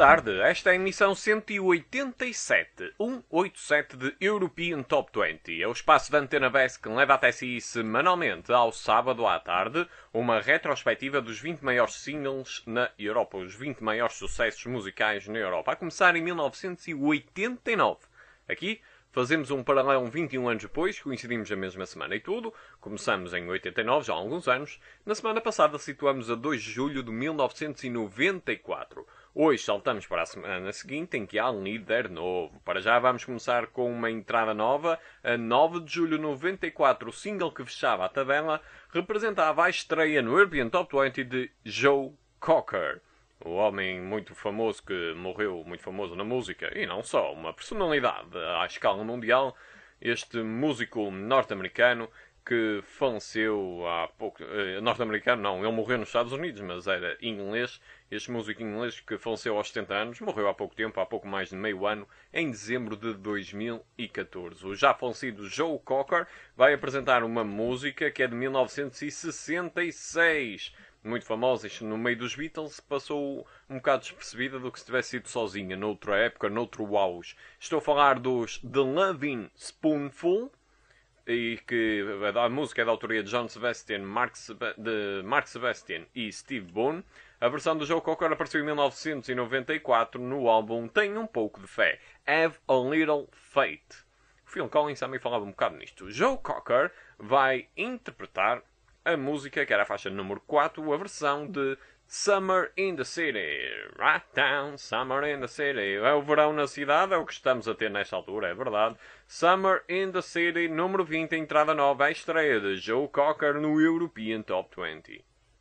tarde, esta é a emissão 187, 187 de European Top 20. É o espaço da Antena BES que leva até si semanalmente, ao sábado à tarde, uma retrospectiva dos 20 maiores singles na Europa, os 20 maiores sucessos musicais na Europa, a começar em 1989. Aqui fazemos um paralelo 21 anos depois, coincidimos a mesma semana e tudo. Começamos em 89, já há alguns anos. Na semana passada situamos a 2 de julho de 1994. Hoje saltamos para a semana seguinte, em que há um líder novo. Para já vamos começar com uma entrada nova. A 9 de julho de 94, o single que fechava a tabela, representava a estreia no European Top 20 de Joe Cocker. O homem muito famoso que morreu, muito famoso na música, e não só, uma personalidade à escala mundial, este músico norte-americano que faleceu há pouco... norte-americano não, ele morreu nos Estados Unidos, mas era inglês. Este músico inglês que faleceu aos 70 anos, morreu há pouco tempo, há pouco mais de meio ano, em dezembro de 2014. O já falecido Joe Cocker vai apresentar uma música que é de 1966. Muito famosa, isto no meio dos Beatles, passou um bocado despercebida do que se tivesse sido sozinha, noutra época, noutro auge. Estou a falar dos The Lovin' Spoonful, e que a música é da autoria de John Sebastian, Mark Sebastian e Steve Boone. A versão do Joe Cocker apareceu em 1994 no álbum Tenho um pouco de fé, Have a Little Faith. O Phil Collins também falava um bocado nisto. Joe Cocker vai interpretar a música, que era a faixa número 4, a versão de Summer in the City. Right down, Summer in the City. É o verão na cidade, é o que estamos a ter nesta altura, é verdade. Summer in the City, número 20, entrada nova, a estreia de Joe Cocker no European Top 20.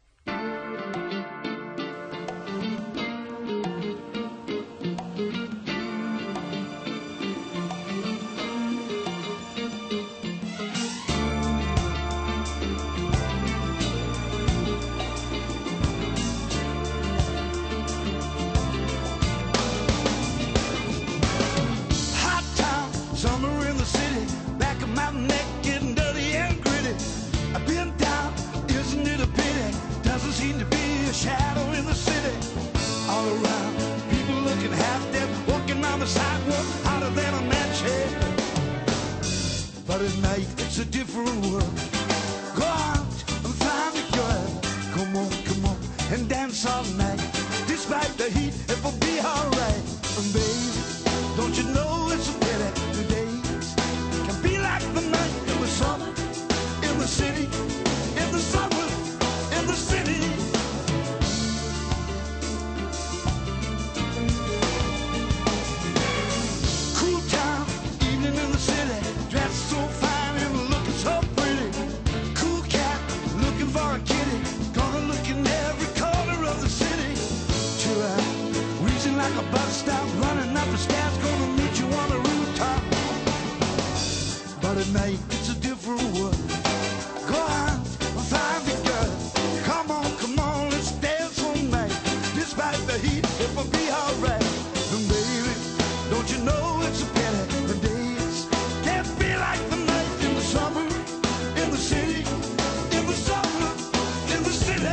Shadow in the city, all around. People looking half dead, walking on the sidewalk, hotter than a match head. But at night, it's a different world. Go out and find a girl. Come on, and dance all night. Despite the heat, it will be alright. And baby, don't you know it's a pity the days can be like the night in the summer, in the city, in the summer, in the city. Like a bus stop, running up the stairs, gonna meet you on the rooftop. But at night, it's a different world. Go out and find the girl. Come on, let's dance all night. Despite the heat, it will be alright. And baby, don't you know it's a pity the days can't be like the night in the summer, in the city, in the summer, in the city.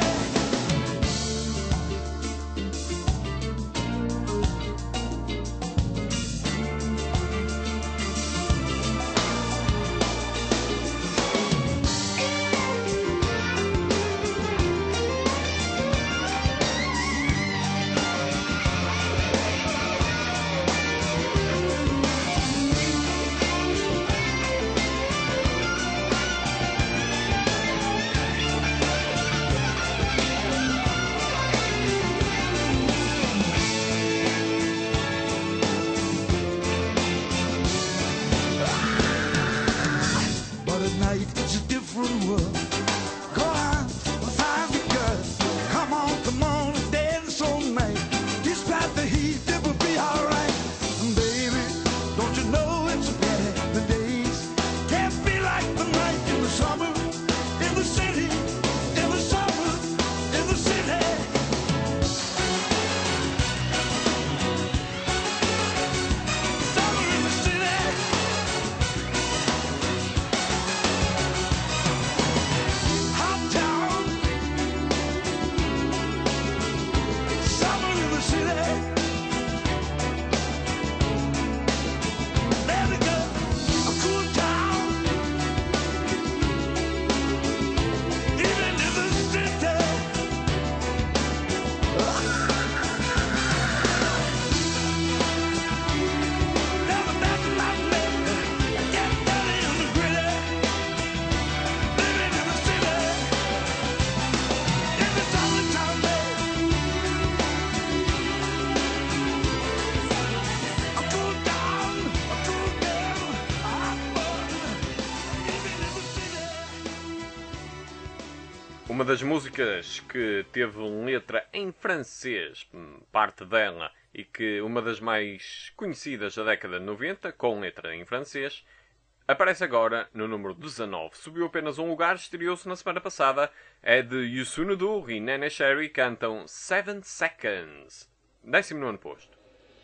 Uma das músicas que teve letra em francês, parte dela, e que uma das mais conhecidas da década de 90, com letra em francês, aparece agora no número 19. Subiu apenas um lugar, estreou-se na semana passada. É de Youssou N'Dour e Nene Cherry, cantam 7 Seconds. 19º posto.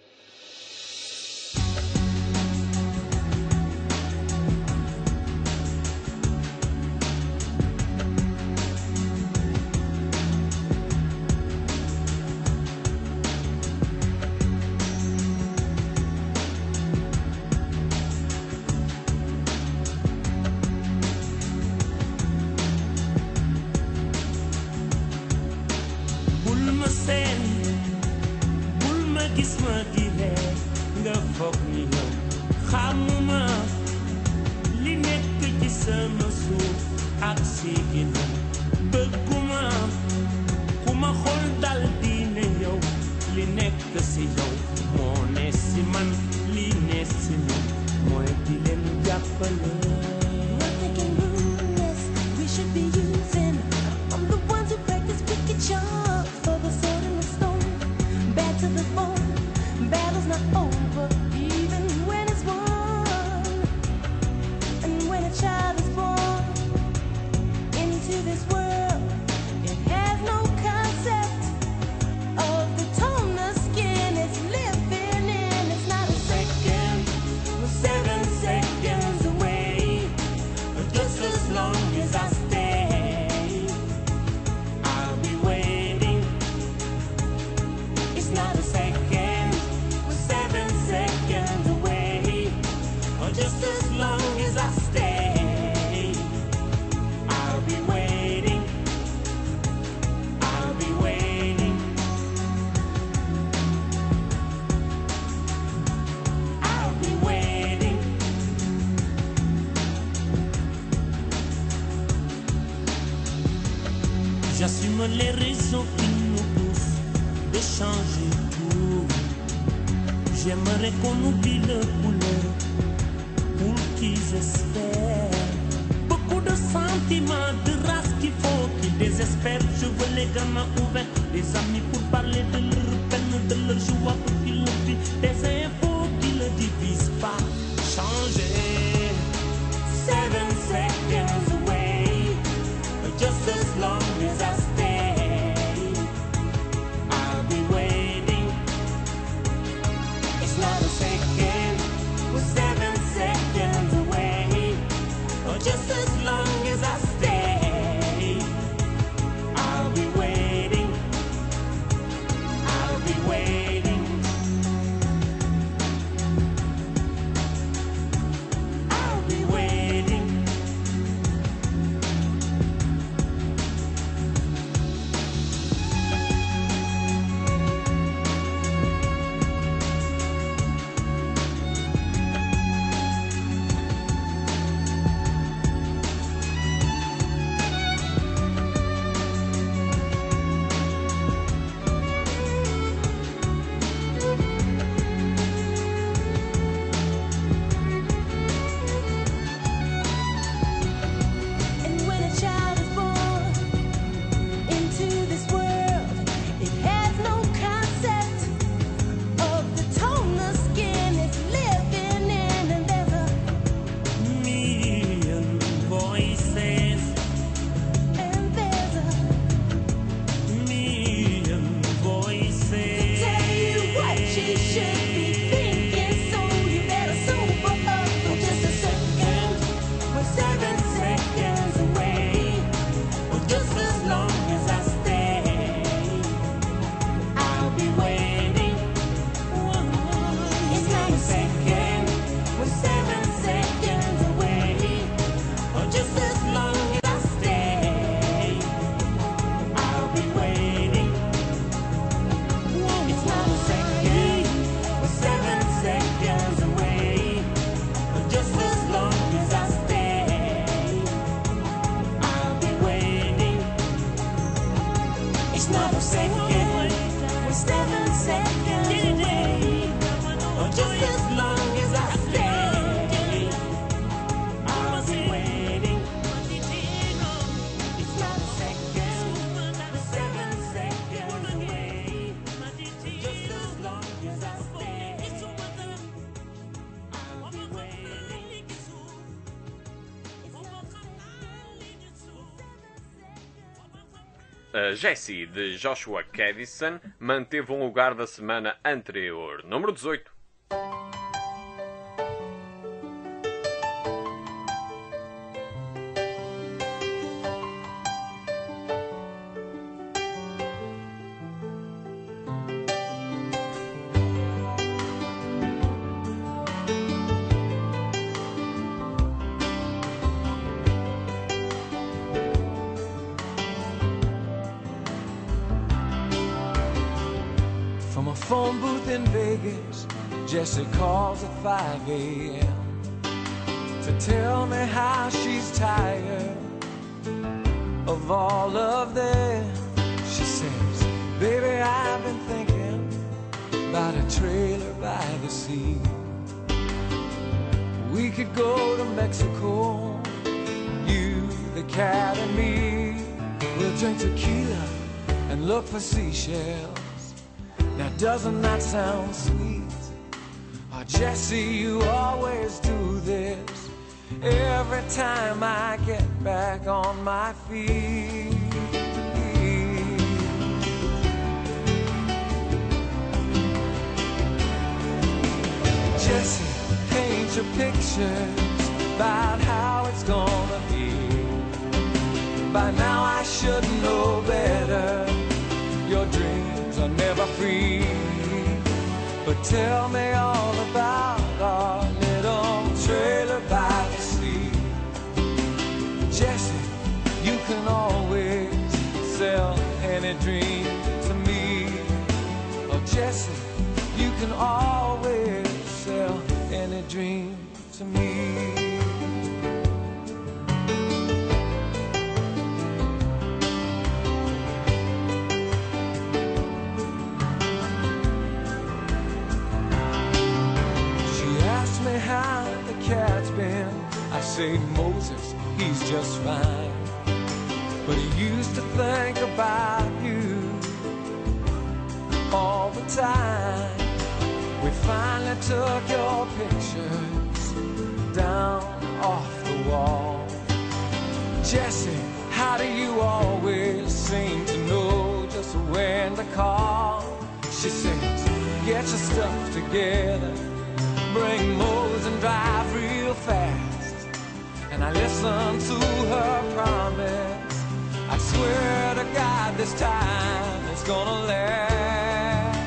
Gis ma di ree nga foog ni yow xamuma li nekk ci sama suuf ak si ginnaaw bëgguma ku ma xool dal di ne yow li nekk si yow moo ne si man li ne si man mooy di leen jàppale. We're thinking ruthless, we should be using. I'm the ones who practice wicked charms for the sword and the stone, bad to the bone. Battle's not over, even when it's won. And when a child is born into this world, it has no concept of the tone the skin is living in. It's not a second, We're 7 seconds away, just as long as I stay, I'll be waiting. It's not a second, we're 7 seconds away, just as long as I stay, I'll be waiting. I'll be waiting. I'll be waiting. J'assume les raisons qui nous poussent de changer tout. J'aimerais qu'on oublie le couleur pour qu'ils espèrent. Beaucoup de sentiments, de race qu'il faut qu'ils désespèrent. Je veux les gamins ouverts, des amis pour parler de leur peine, de leur joie pour qu'ils le vivent. Des infos qui ne divisent pas. Changer. 7 seconds away, just as long as I stay, I'll be waiting. It's not a second, we're 7 seconds away, just as long as I stay, I'll be waiting. Jessie, de Joshua Caddison, manteve um lugar da semana anterior. Número 18. From a phone booth in Vegas, Jessie calls at 5 a.m. to tell me how she's tired of all of them. She says, baby, I've been thinking about a trailer by the sea. We could go to Mexico, you, the cat, and me. We'll drink tequila and look for seashells. Now doesn't that sound sweet? Oh, Jessie, you always do this every time I get back on my feet. Jessie, paint your pictures about how it's gonna be. By now I should know better. Your dreams are never free. But tell me all about our little trailer by the sea. Jessie, you can always sell any dream to me. Oh, Jessie, you can always sell any dream to me. How the cat's been. I say, Moses, he's just fine. But he used to think about you all the time. We finally took your pictures down off the wall. Jessie, how do you always seem to know just when to call? She says, get your stuff together, bring Mose and drive real fast. And I listen to her promise. I swear to God this time it's gonna last.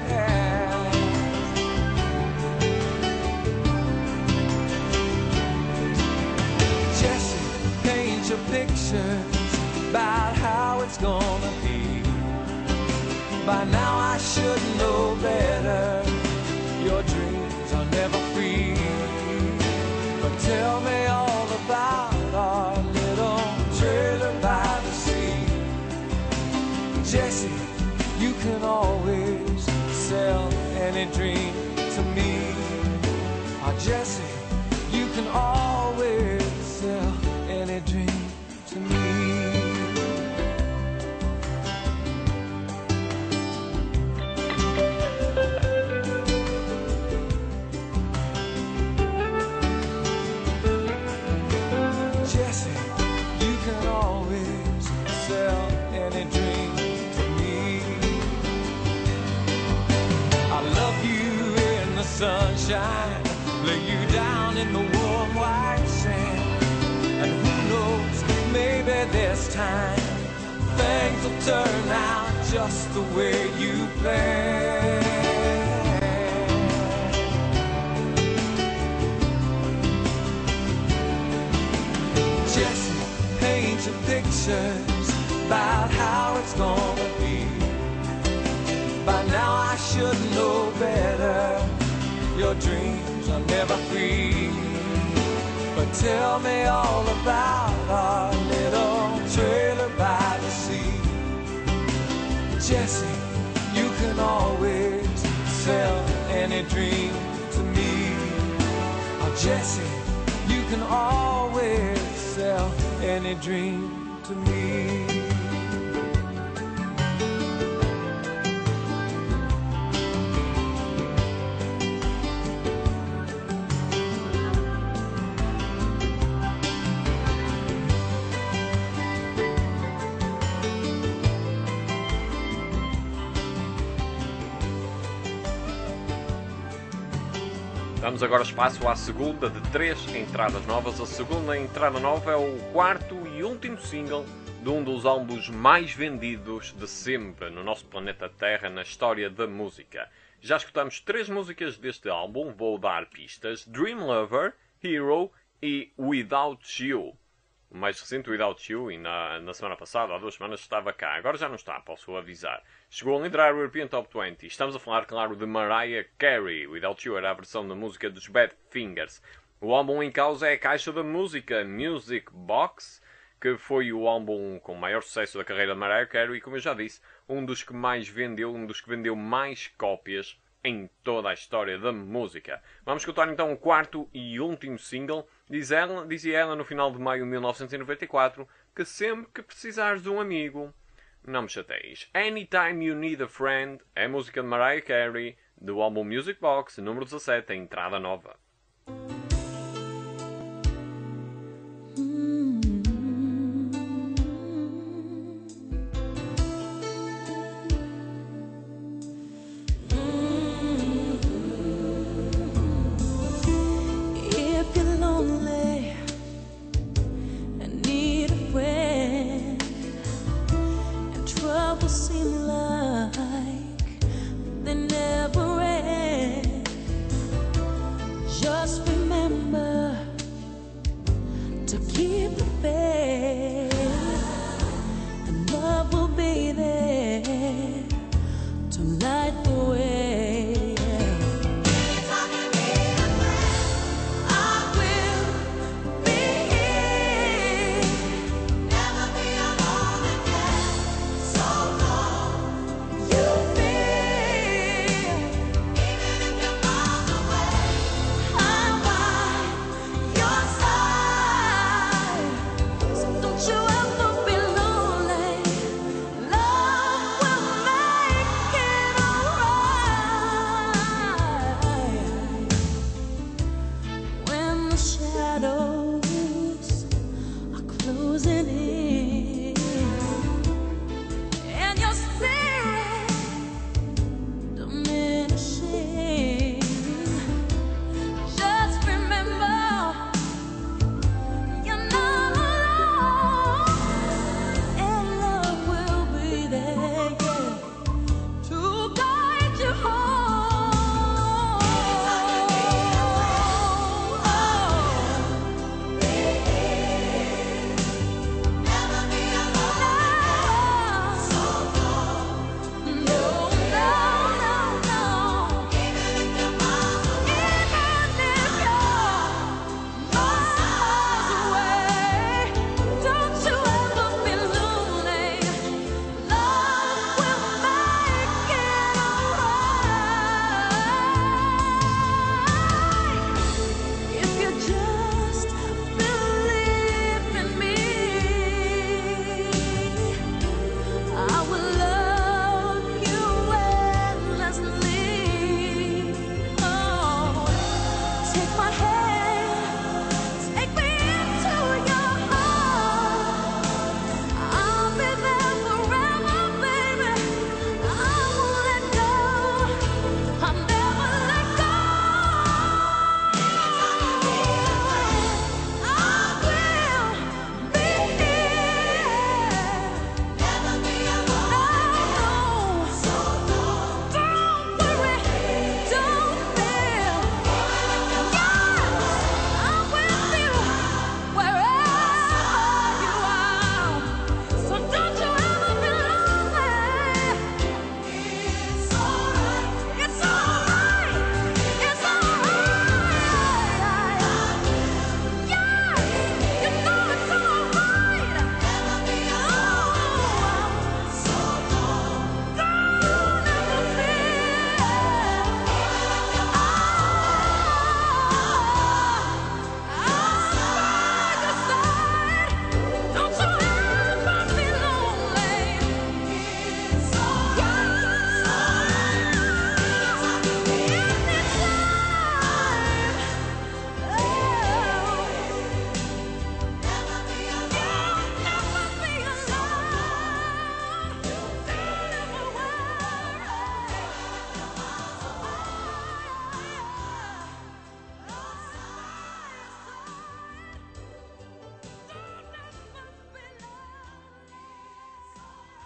Jessie, paint your pictures about how it's gonna be. By now I should know better. Your dreams are never free. But tell me all about our little trailer by the sea. Jessie, you can always sell any dream to me. Oh, Jessie, you can always sell any dream to me. Sunshine, lay you down in the warm white sand. And who knows, maybe this time things will turn out just the way you planned. Jessie, paint your pictures about how it's gonna be. By now I should know better. Your dreams are never free. But tell me all about our little trailer by the sea. Jessie, you can always sell any dream to me. Oh, Jessie, you can always sell any dream to me. Damos agora espaço à segunda de 3 entradas novas. A segunda entrada nova é o quarto e último single de um dos álbuns mais vendidos de sempre no nosso planeta Terra na história da música. Já escutamos 3 músicas deste álbum, vou dar pistas: Dream Lover, Hero e Without You. O mais recente, Without You, e na semana passada, há 2 semanas, estava cá. Agora já não está, posso avisar. Chegou a liderar o European Top 20. Estamos a falar, claro, de Mariah Carey. Without You era a versão da música dos Badfingers. O álbum em causa é a caixa da música Music Box, que foi o álbum com maior sucesso da carreira de Mariah Carey e, como eu já disse, um dos que mais vendeu, um dos que vendeu mais cópias em toda a história da música. Vamos escutar então o quarto e último single. Dizia ela no final de maio de 1994 que sempre que precisares de um amigo, não me chateis. Anytime You Need a Friend é a música de Mariah Carey, do álbum Music Box, número 17, a entrada nova.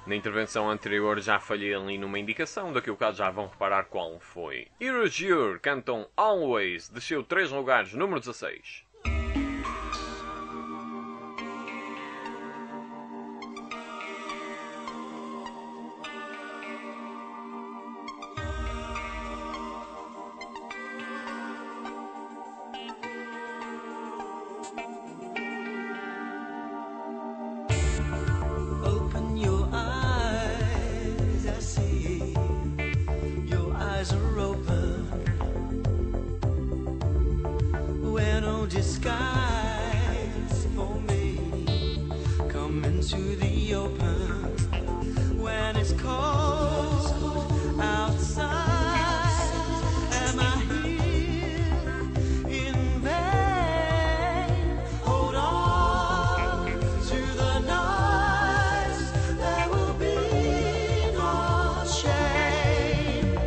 Na intervenção anterior já falhei ali numa indicação, daqui a bocado já vão reparar qual foi. Erasure cantam Always, desceu 3 lugares, número 16. Open your eyes, I see your eyes are open. Where no disguise for me, come into the open. When it's cold outside, am I here in vain? Hold on to the nights, there will be no shame.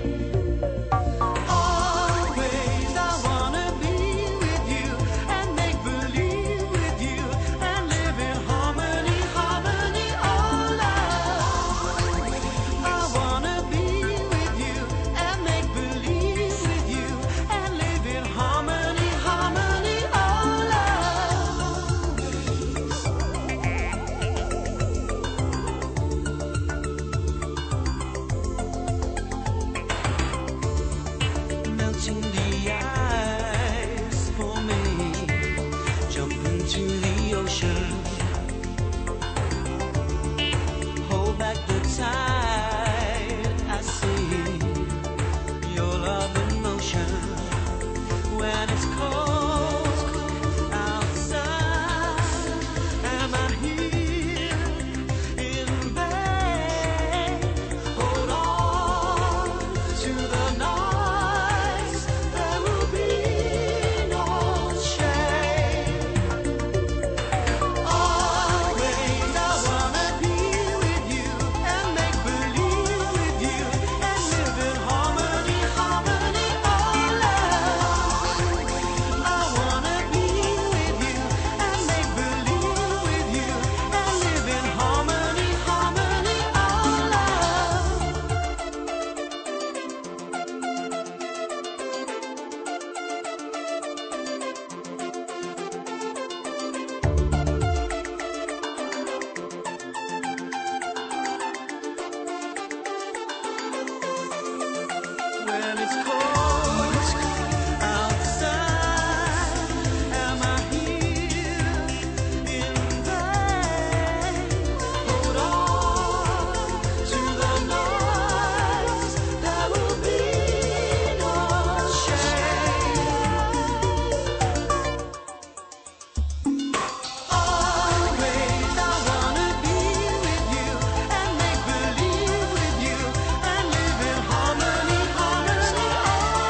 Always I wanna be with you and make believe with you and live in harmony, harmony, oh love. I wanna be with you and make believe with you and live in harmony, harmony, oh love. Melting the ice for me, jump into the ocean, hold back the tide. I see your love in motion. When it's cold outside, am I here in vain? Hold on to the nights, there will be no shame. Always I wanna be with you and make believe with you and live in harmony, harmony, oh love. I wanna be with you and make believe with you and live in harmony, harmony, oh love. When it's cold outside, am I here in vain? Hold on to the nights, there will be no shame. Always I wanna be with you and make believe with you and live in harmony, harmony, oh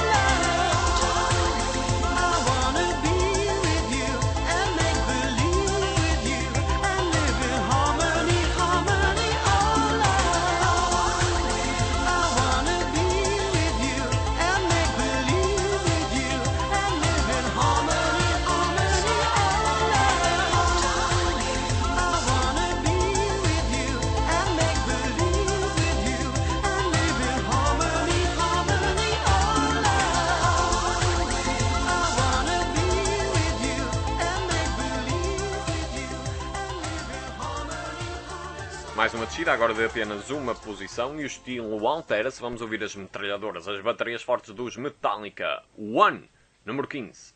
love. I wanna be with you and make believe with you and live in harmony, harmony, oh love. I wanna be with you and make believe with you and live in harmony, harmony, oh love. I wanna be with you and make believe with you and live in harmony, harmony, oh love. I wanna be with you and make believe with you and live in harmony, harmony. Mais uma descida, agora de apenas uma posição e o estilo altera-se. Vamos ouvir as metralhadoras, as baterias fortes dos Metallica. One, número 15.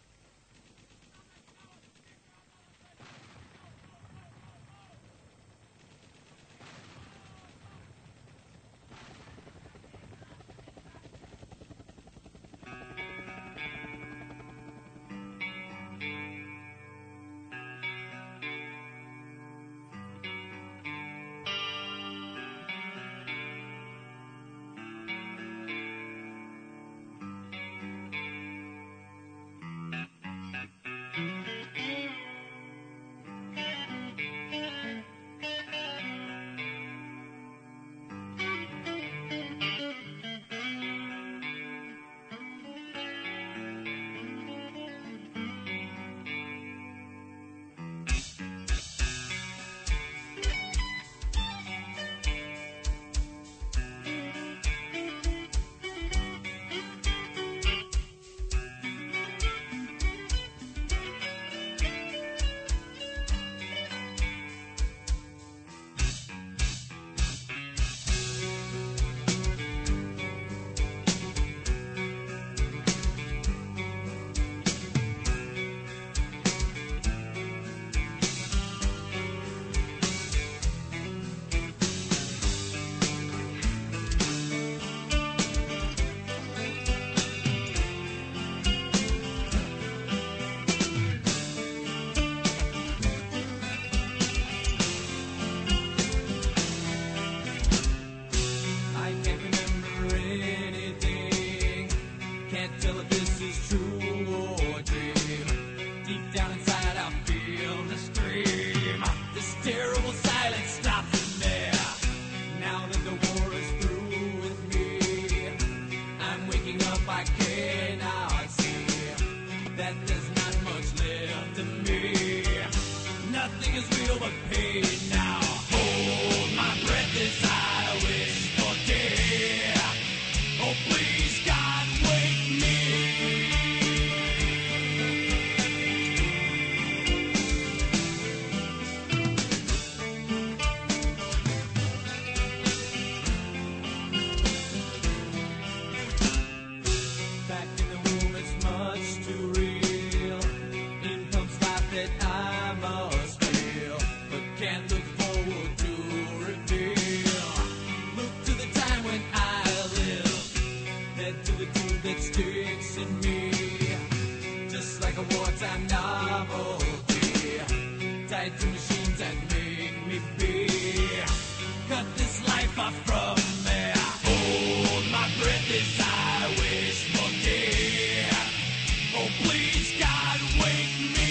nothing is real but pain now. Hold my breath as I wish for death. Oh, please, God, wake me. Back in the room, it's much too real. In comes life that I must feel, but can't look forward to reveal. Look to the time when I live, head to the tune that sticks in me, just like a wartime novelty, tied to machines that make me be. Cut this life off from me. Hold my breath as I wish for death. Oh, please, God, wake me.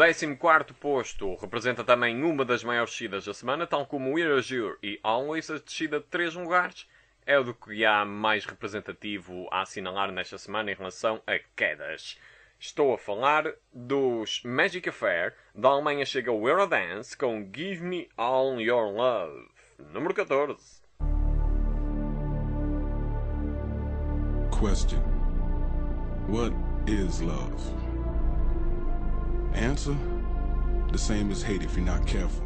14º posto representa também uma das maiores descidas da semana, tal como Erasure e Always, a descida de 3 lugares. É o do que há mais representativo a assinalar nesta semana em relação a quedas. Estou a falar dos Magic Affair. Da Alemanha chega o Eurodance com Give Me All Your Love. Número 14. Question: what is love? Answer: the same as hate if you're not careful.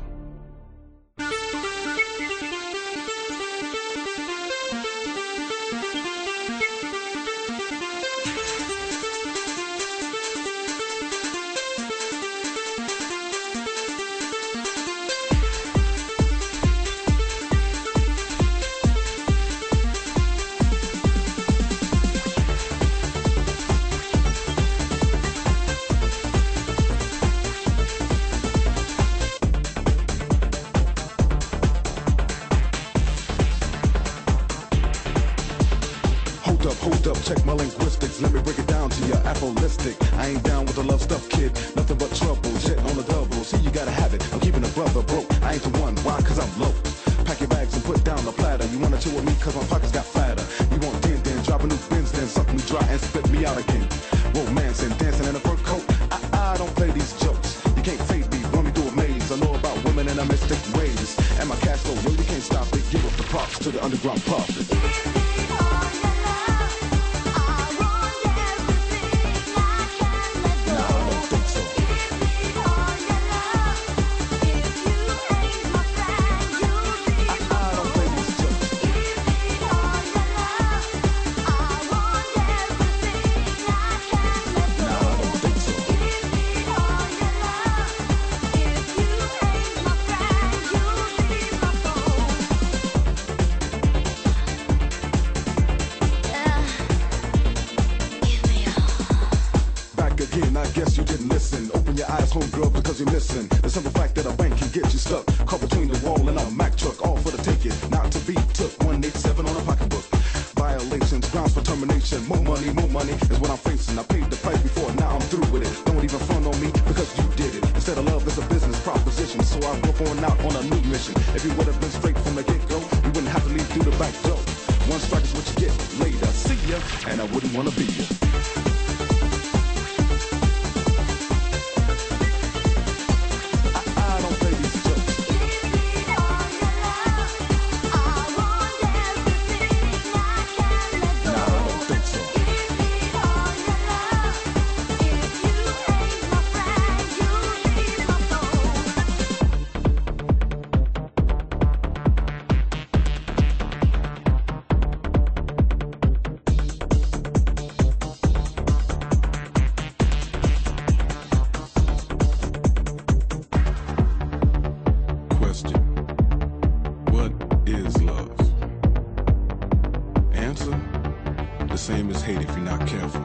Hold up, check my linguistics. Let me break it down to you, apholistic. I ain't down with the love stuff, kid. Nothing but trouble, shit on the double. See, you gotta have it. I'm keeping a brother broke. I ain't the one, why? Cause I'm low. Pack your bags and put down the platter. You wanna chill with me cause my pockets got fatter. You want then, drop a new Benz, then suck me dry and spit me out again. Romance and dancing in a fur coat. I don't play these jokes. You can't fade me, run me through a maze. I know about women and I mystic ways. And my cash flow, really can't stop it. Give up the props to the underground profit. I guess you didn't listen. Open your eyes, homegirl, because you're missing the simple fact that a bank can get you stuck, caught between the wall and a Mack truck, all for the ticket, not to be took. 187 on a pocketbook. Violations, grounds for termination. More money is what I'm facing. I paid the price before, now I'm through with it. Don't even front on me because you did it. Instead of love, it's a business proposition. So I go on out on a new mission. If you would have been straight from the get-go, you wouldn't have to leave through the back door. One strike is what you get later. See ya, and I wouldn't wanna be ya. The same as hate if you're not careful.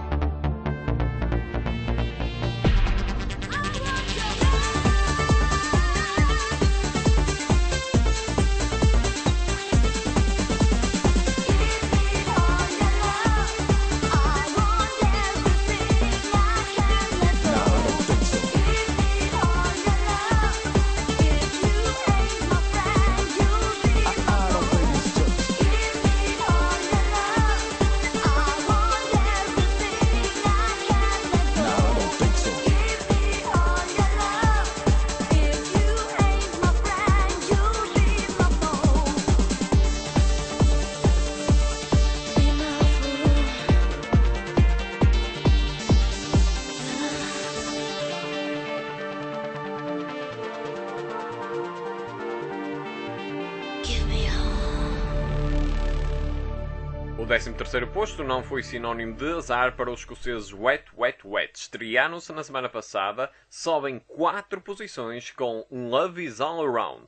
O 13º posto não foi sinónimo de azar para os escoceses Wet Wet Wet. Estrearam-se na semana passada, sobem 4 posições com Love Is All Around.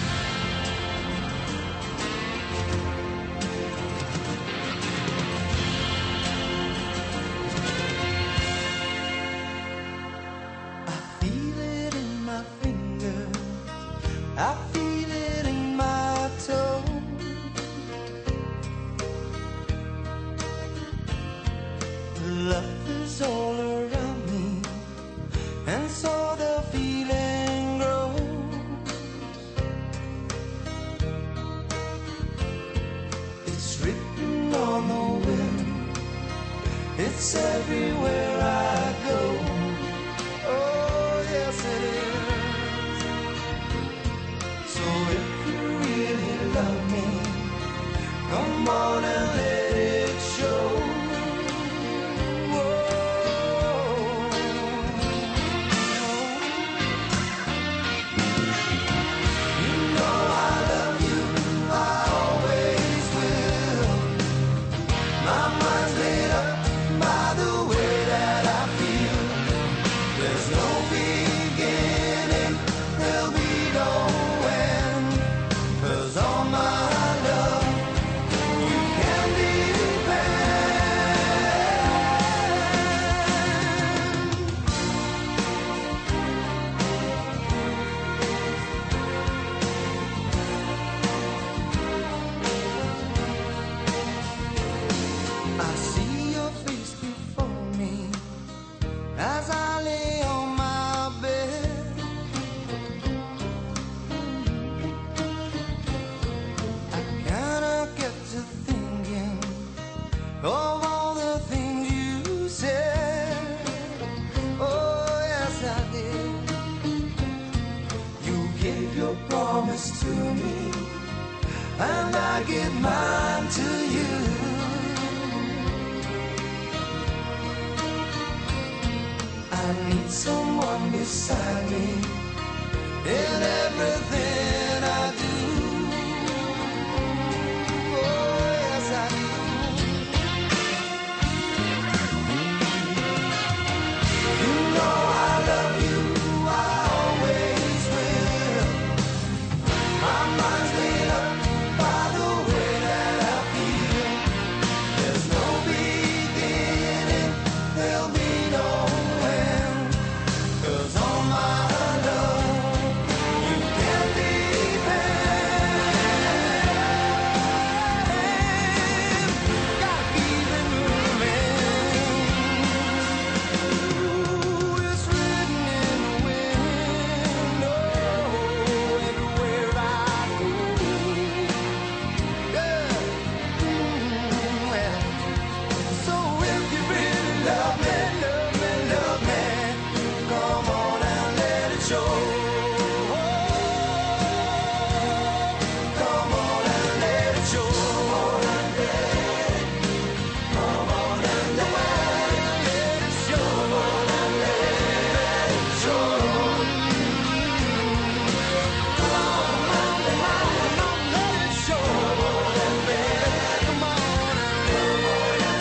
I feel it in my fingers, I feel it in my toe. Love is all around me, and so the feeling your promise to me, and I give mine to you. I need someone beside me in everything I do. Oh, yes, I do. You know I love you, I always will. My mind's made up by the way that I feel. There's no beginning, there'll be no end. 'Cause on my love, you can depend. Gotta keep it moving. Ooh, it's written in the wind. Oh, everywhere I go. Yeah. Well, so if you really love me, love me, love me, come on and let it show. Come on and let it show. Come on and let it show. Come on and let it show. Come on, let it show. Come on and let it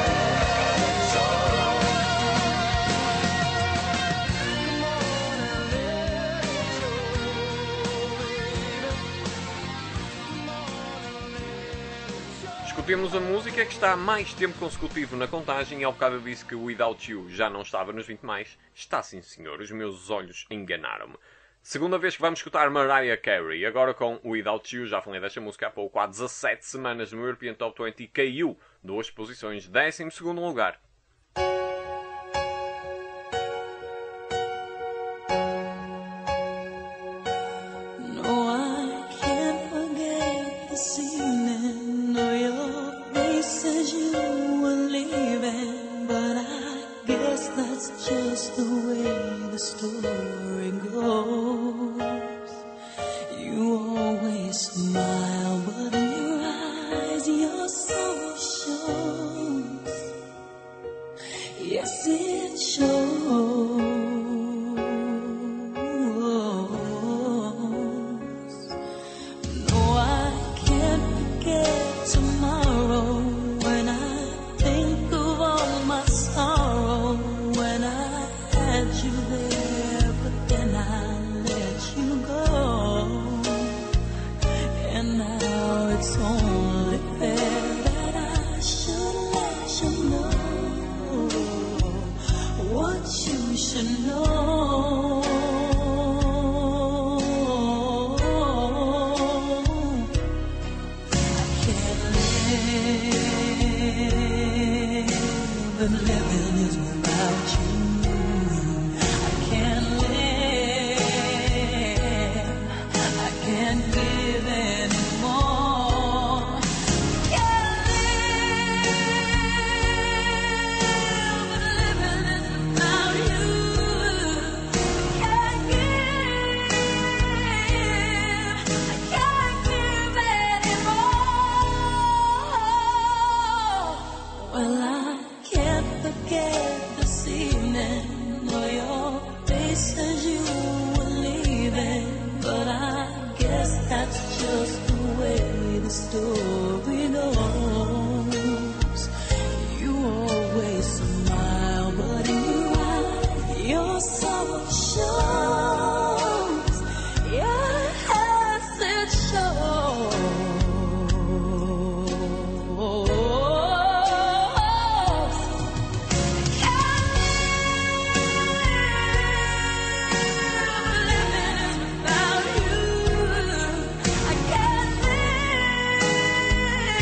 Escutemos a música que está há mais tempo consecutivo na contagem e ao bocado eu disse que o Without You já não estava nos 20 mais. Está sim, senhor. Os meus olhos enganaram-me. Segunda vez que vamos escutar Mariah Carey. Agora com Without You. Já falei desta música há pouco. Há 17 semanas no European Top 20 caiu 2 posições. 12º lugar. No, I can't forget this evening. No, your face as you were leaving, but I guess that's just the way the story goes. You always smile, but in your eyes your soul shows. Yes, it shows. No, I can't forget tomorrow when I think of all my sorrow. When I had you there, but then I let you go. And now it's only fair that I should let you know what you should know. I can't live, and living is without you. I can't live, I can't give anymore. Can't live, but living is without you. Can't give, I can't give anymore. Well, I can't forget this evening, or your face as you were leaving, but I guess that's just the way the story goes. You always smile, but in your eyes your sorrow shows. Yes, it shows. Living is without you. I can't live.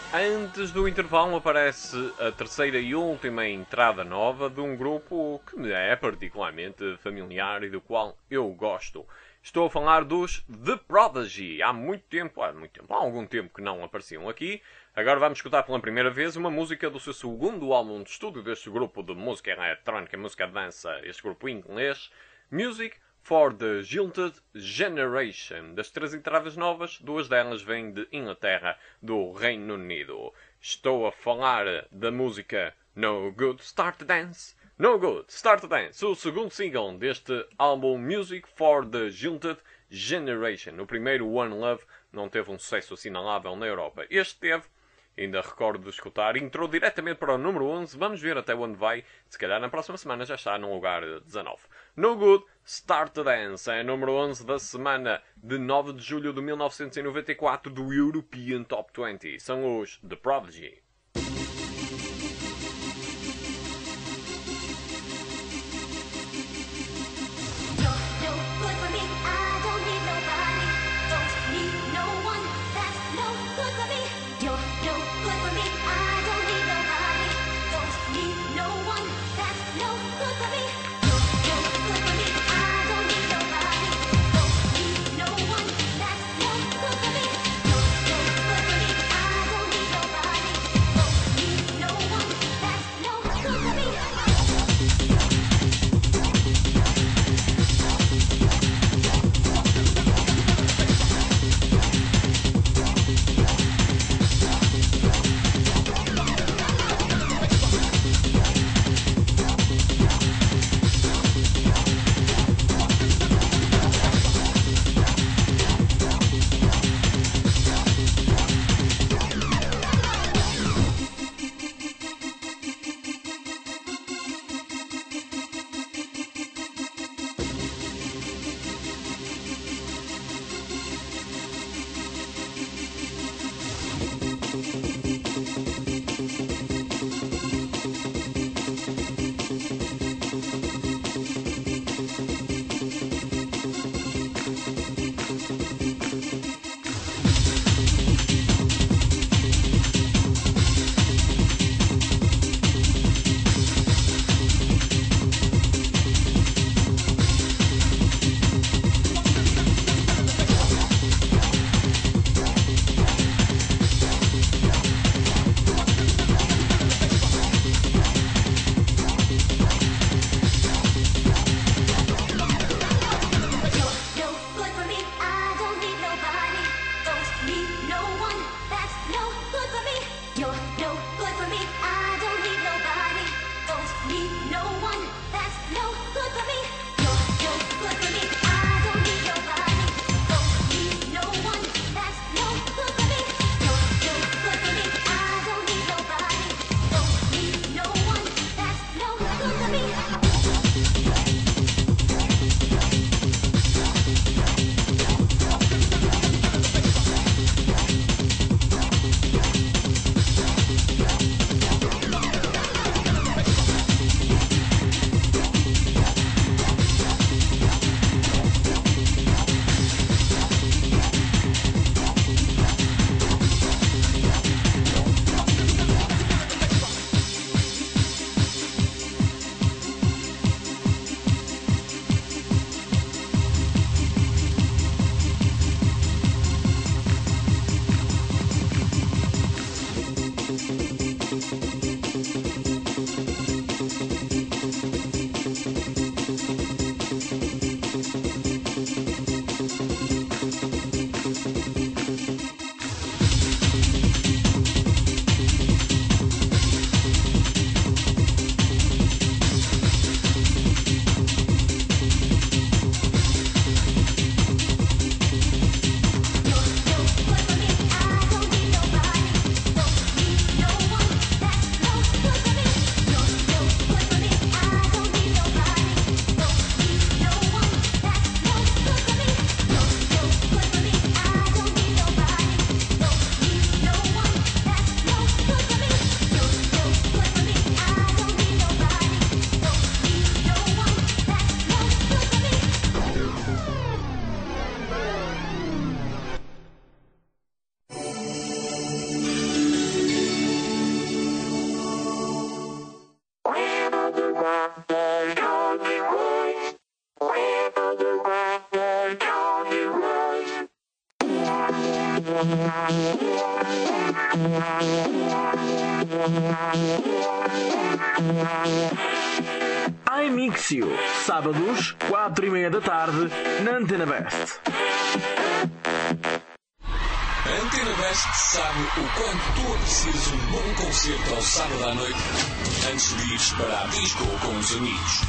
Antes do intervalo aparece a terceira e última entrada nova de um grupo que me é particularmente familiar e do qual eu gosto. Estou a falar dos The Prodigy. Há algum tempo que não apareciam aqui. Agora vamos escutar pela primeira vez uma música do seu segundo álbum de estúdio deste grupo de música eletrónica, música de dança, este grupo inglês, Music for the Jilted Generation. Das 3 entradas novas, 2 delas vêm de Inglaterra, do Reino Unido. Estou a falar da música No Good Start to Dance. No Good Start to Dance, o segundo single deste álbum Music for the Jilted Generation. O primeiro, One Love, não teve um sucesso assinalável na Europa. Este teve, ainda recordo de escutar, entrou diretamente para o número 11. Vamos ver até onde vai. Se calhar na próxima semana já está no lugar 19. No Good Start to Dance é número 11 da semana de 9 de julho de 1994 do European Top 20. São os The Prodigy. iMixio, sábados, 4:30 da tarde, na Antena Best. A Antena Best sabe o quanto tu aprecias um bom concerto ao sábado à noite antes de ires para a disco com os amigos.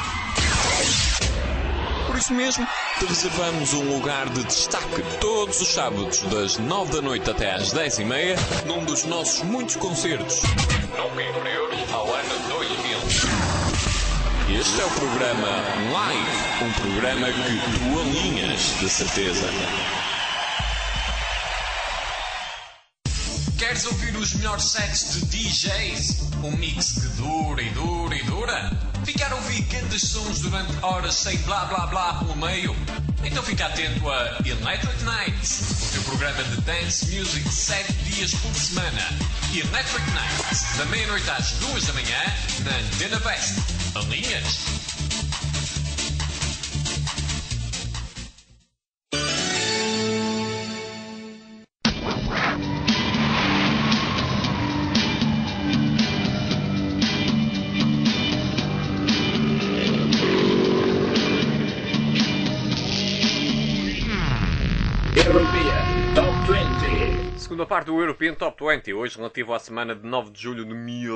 Por isso mesmo, te reservamos um lugar de destaque todos os sábados, das 9 da noite até às 10:30, num dos nossos muitos concertos. Nunca inferior ao ano 2000. Este é o programa Live, um programa que tu alinhas, de certeza. Queres ouvir os melhores sets de DJs? Um mix que dura e dura e dura? Ficar a ouvir grandes sons durante horas sem blá blá blá pelo meio? Então fica atento a Electric Nights, o teu programa de dance music 7 dias por semana. Electric Nights, da meia-noite às 2 da manhã, na Antena Best. Alinhas? Segunda parte do European Top 20, hoje relativo à semana de 9 de julho de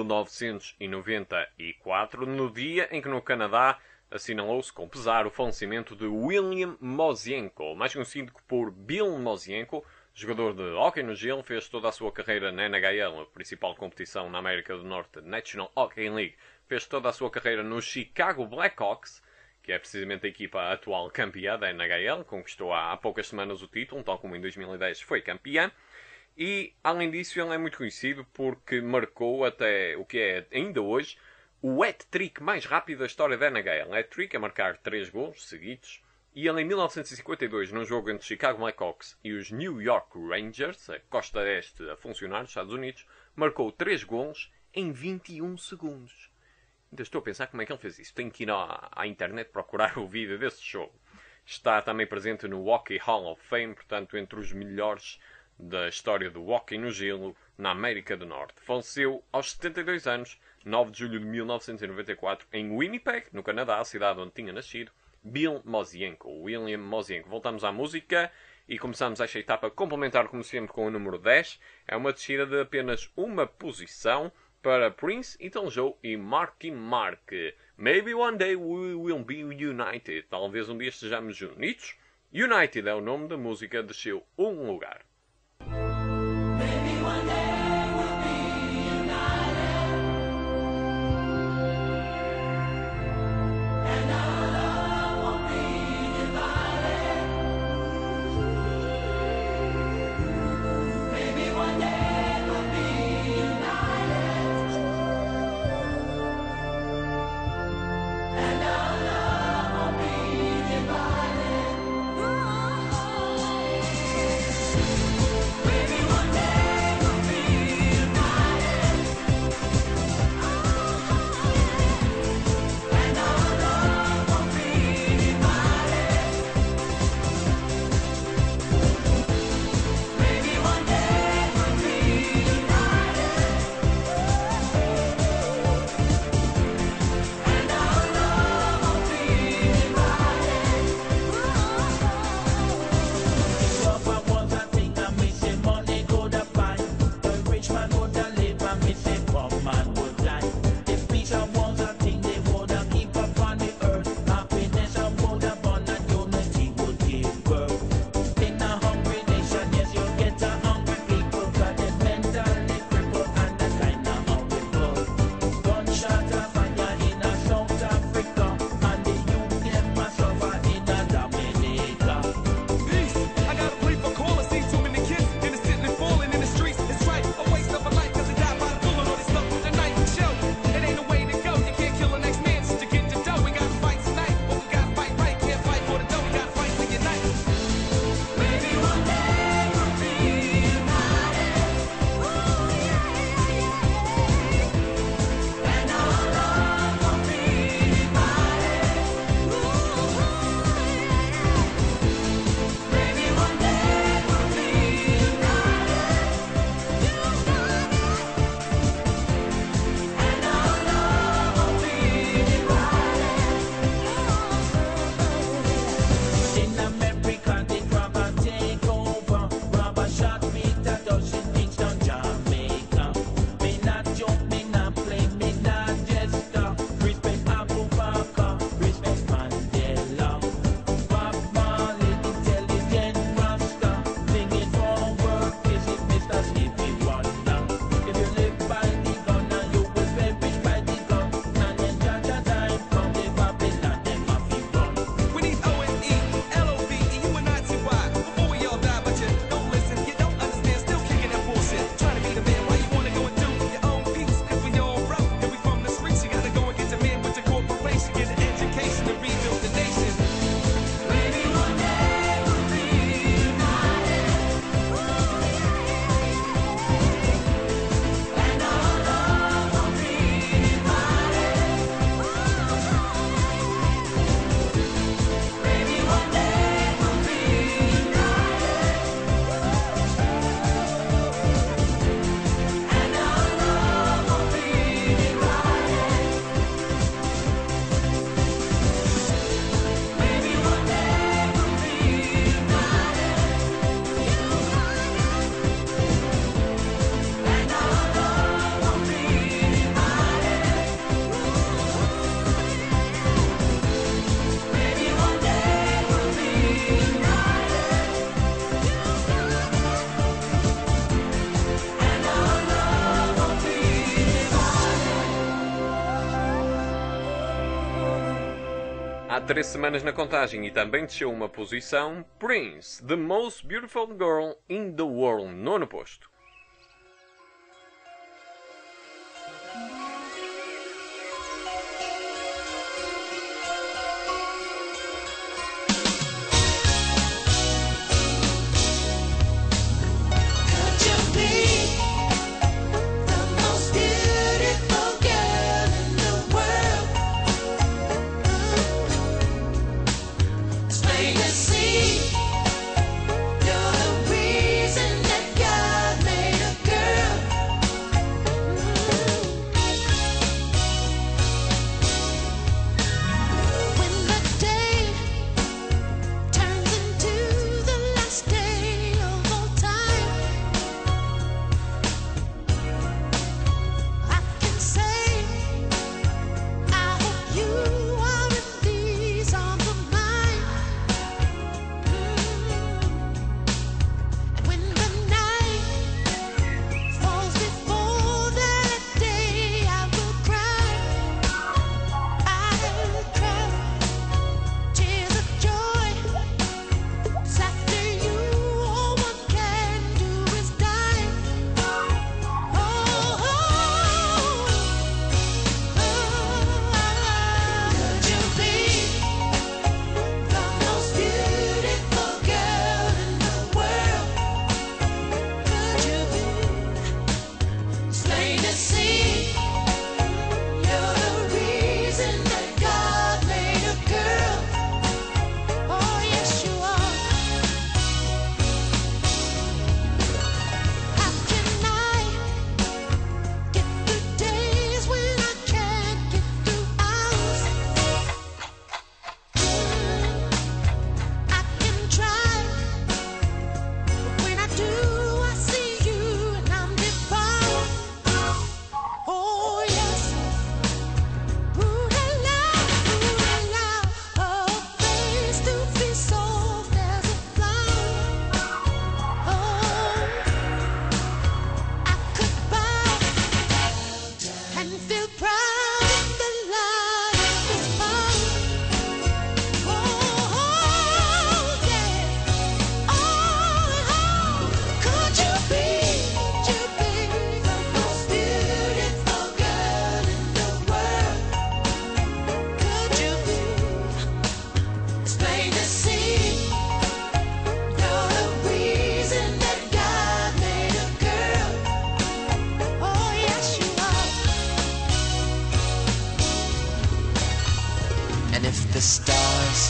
1994, no dia em que no Canadá assinalou-se com pesar o falecimento de William Mozienko, mais conhecido por Bill Mozienko, jogador de hóquei no gelo, fez toda a sua carreira na NHL, a principal competição na América do Norte, National Hockey League, fez toda a sua carreira no Chicago Blackhawks, que é precisamente a equipa atual campeã da NHL, conquistou há poucas semanas o título, tal como em 2010 foi campeã. E, além disso, ele é muito conhecido porque marcou até o que é ainda hoje o hat-trick mais rápido da história da NHL. Hat-trick é marcar 3 gols seguidos. E ele, em 1952, num jogo entre Chicago Blackhawks e os New York Rangers, a costa este a funcionar nos Estados Unidos, marcou 3 gols em 21 segundos. Ainda estou a pensar como é que ele fez isso. Tenho que ir à internet procurar o vídeo desse jogo. Está também presente no Hockey Hall of Fame, portanto, entre os melhores da história do hóquei no gelo na América do Norte. Faleceu aos 72 anos, 9 de julho de 1994, em Winnipeg, no Canadá, a cidade onde tinha nascido, Bill Mozienko, William Mozienko. Voltamos à música e começamos esta etapa complementar, como sempre, com o número 10. É uma descida de apenas uma posição para Prince, Elton John e Marky Mark. Maybe one day we will be united. Talvez um dia estejamos unidos. United é o nome da música, desceu um lugar. 3 semanas na contagem e também desceu uma posição. Prince, The Most Beautiful Girl in the World, 9º posto. The stars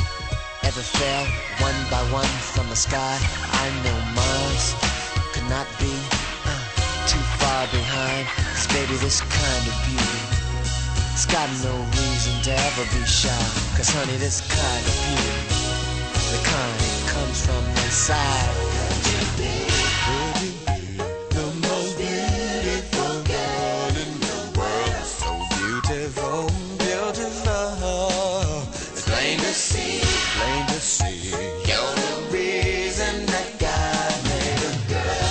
ever fell one by one from the sky, I know Mars could not be too far behind. 'Cause baby, this kind of beauty, it's got no reason to ever be shy. 'Cause honey, this kind of beauty, the kind that comes from inside. The most beautiful girl in the world, so beautiful, beautiful. Plain to see, you're the reason that God made a girl.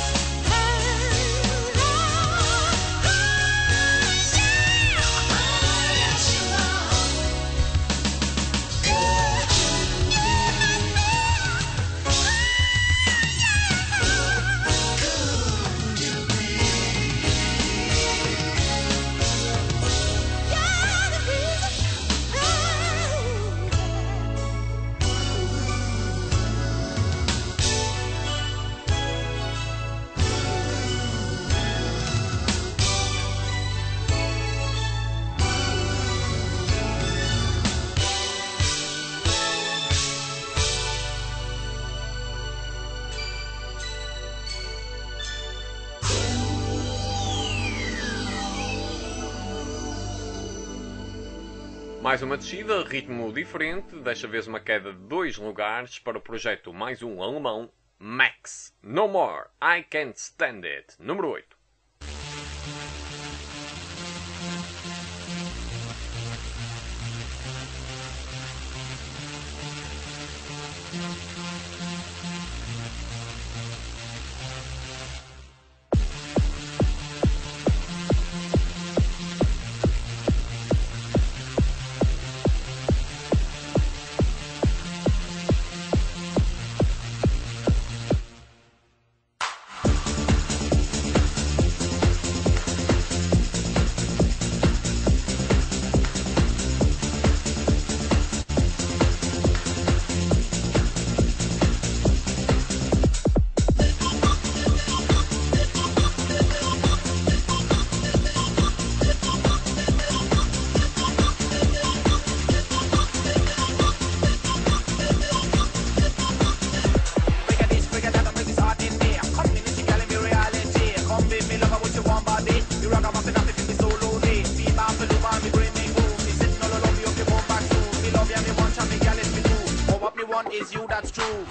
Mais uma descida, ritmo diferente, desta vez uma queda de 2 lugares para o projeto mais um alemão, Max. No More, I Can't Stand It, número 8. that's true.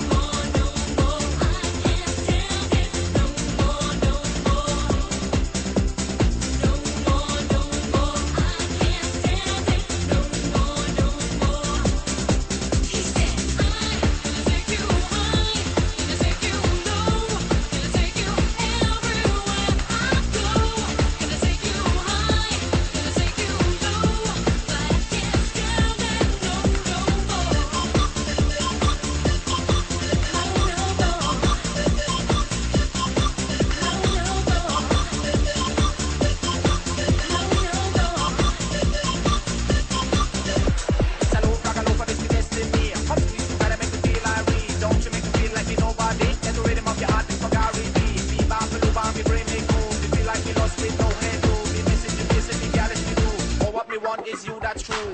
Is you, that's true.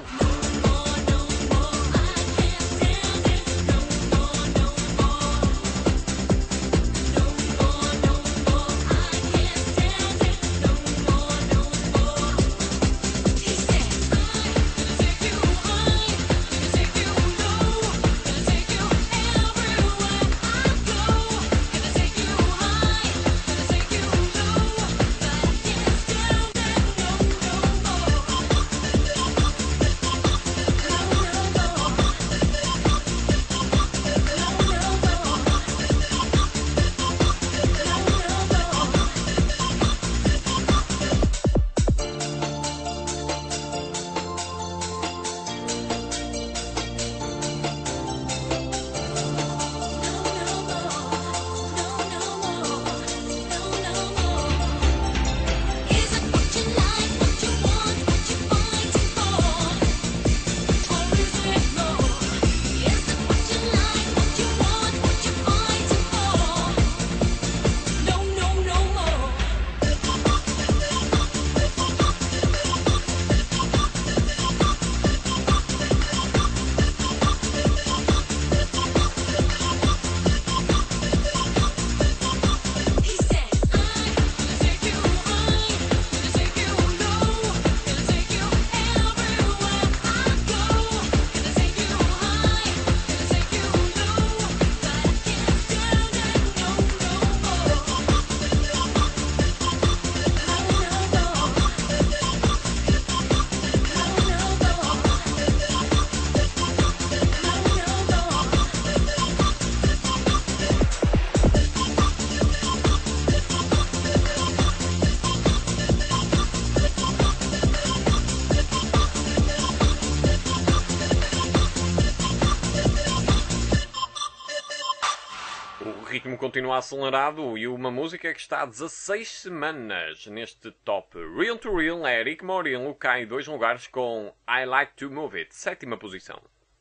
O ritmo continua acelerado e uma música que está há 16 semanas neste top. Real to Real é Rick Morillo, cai 2 lugares com I Like to Move It, 7ª posição.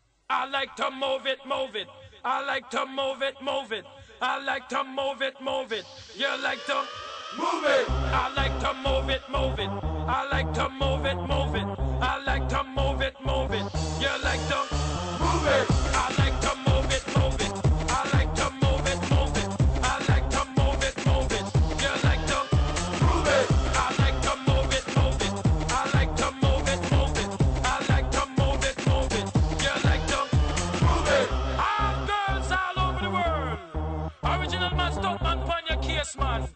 I like to move it, move it. I like to move it, move it. I like to move it, move it. You like to move it. I like to move it, move it. I like to move it, move it. I like to move it, move it. You like to move it. I like to move it, move it. I like to move it, move it. I like to move it, move it. You like to move it. I like to move it, move it. I like to move it, move it. I like to move it, move it. You like to move it. All girls all over the world. Original man, stop man, pon your case, man.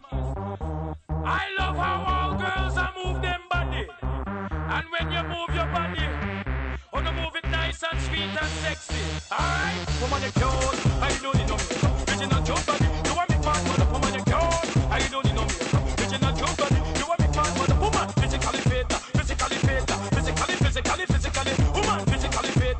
I love how all girls are move them body. And when you move your body, oh, no, move it nice and sweet and sexy. Alright, woman, you cute. I don't need no makeup. Original cute body. You want me part mother, woman, you cute. I don't need no makeup. Original cute body. You want me part mother, woman. Physically fit, physically fit, physically. Woman, physically fit,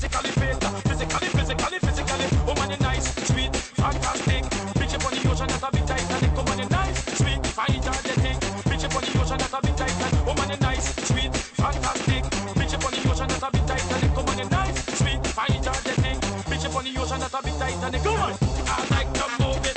physically. Woman, you nice, sweet, fantastic. Bitch up on the ocean, that's a bit Titanic. Woman, you nice, sweet, fine, energetic. Bitch up on the ocean, that's a bit Titanic. Woman, you nice, sweet, fantastic. Bitch up on the ocean, that's a bit Titanic. Woman, you nice, sweet, fine, energetic. Bitch up on the ocean, that's a bit Titanic. Come on, I like to move it.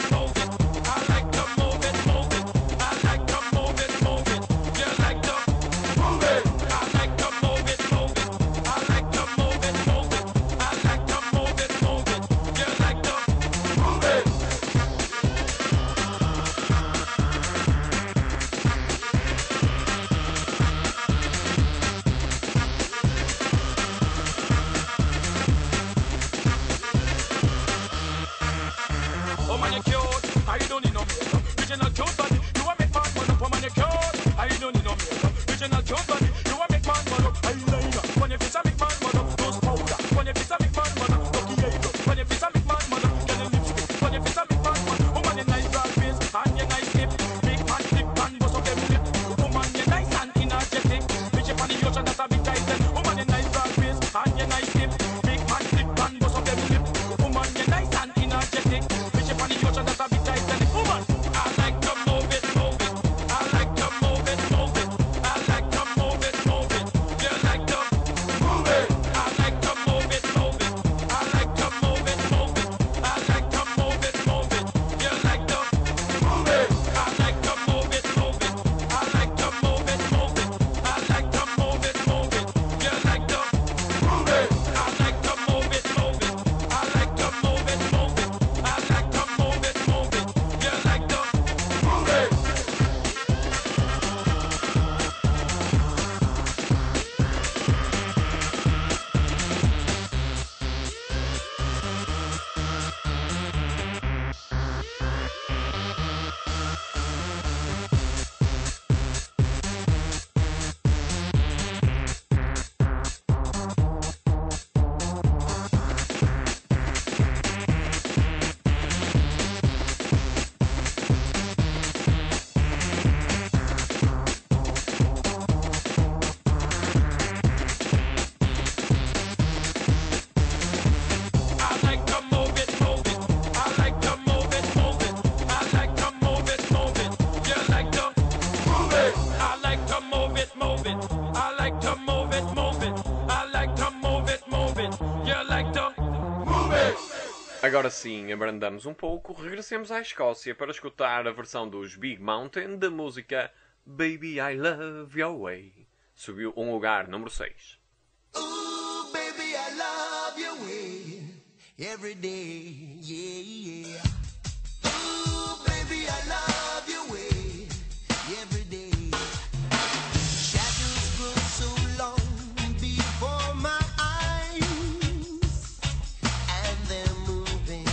Agora sim, abrandamos um pouco, regressemos à Escócia para escutar a versão dos Big Mountain da música Baby I Love Your Way. Subiu um lugar, número 6. Ooh, baby, I love your way every day, yeah, yeah. Ooh, baby, I love your way every day. Shadows grow so long before my eyes, and they're moving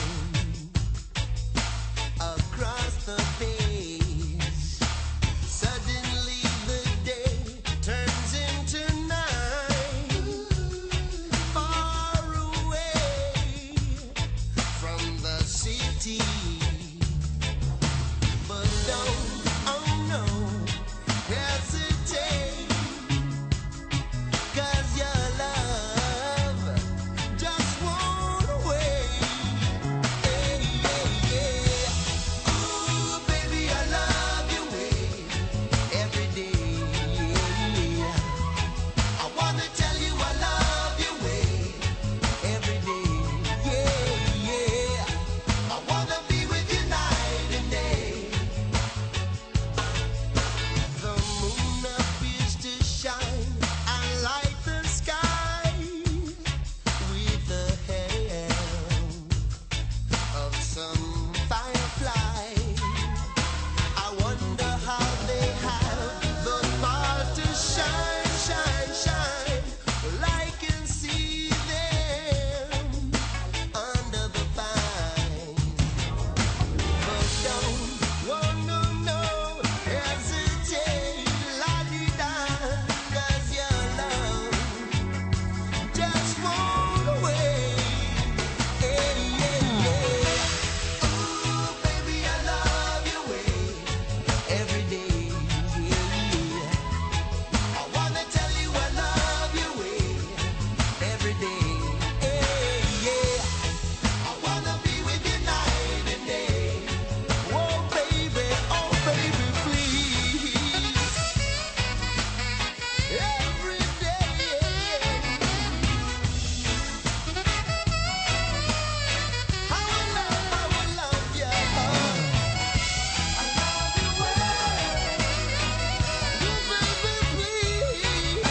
across the face. Suddenly the day turns into night, far away from the city. But don't, oh no, hesitate, 'cause your love just won't wait. Hey, yeah, yeah. Ooh, baby, I love your way every day, yeah. I wanna tell you I love your way every day, yeah, yeah. I wanna be with you night and day. The moon appears to shine and light the sky with the help of some firefly. I wonder how they have the power to shine, shine, shine. Well, I can see them under the vine. But don't, oh no, no, hesitate, la-di-da, 'cause your love just won't wait. Hey, yeah, yeah. Ooh, baby, I love your way every day, yeah. I wanna tell you I love your way every day, yeah. I wanna be with you night and day. Oh baby, please. Every day. I will love you. I love you well. Oh baby, please.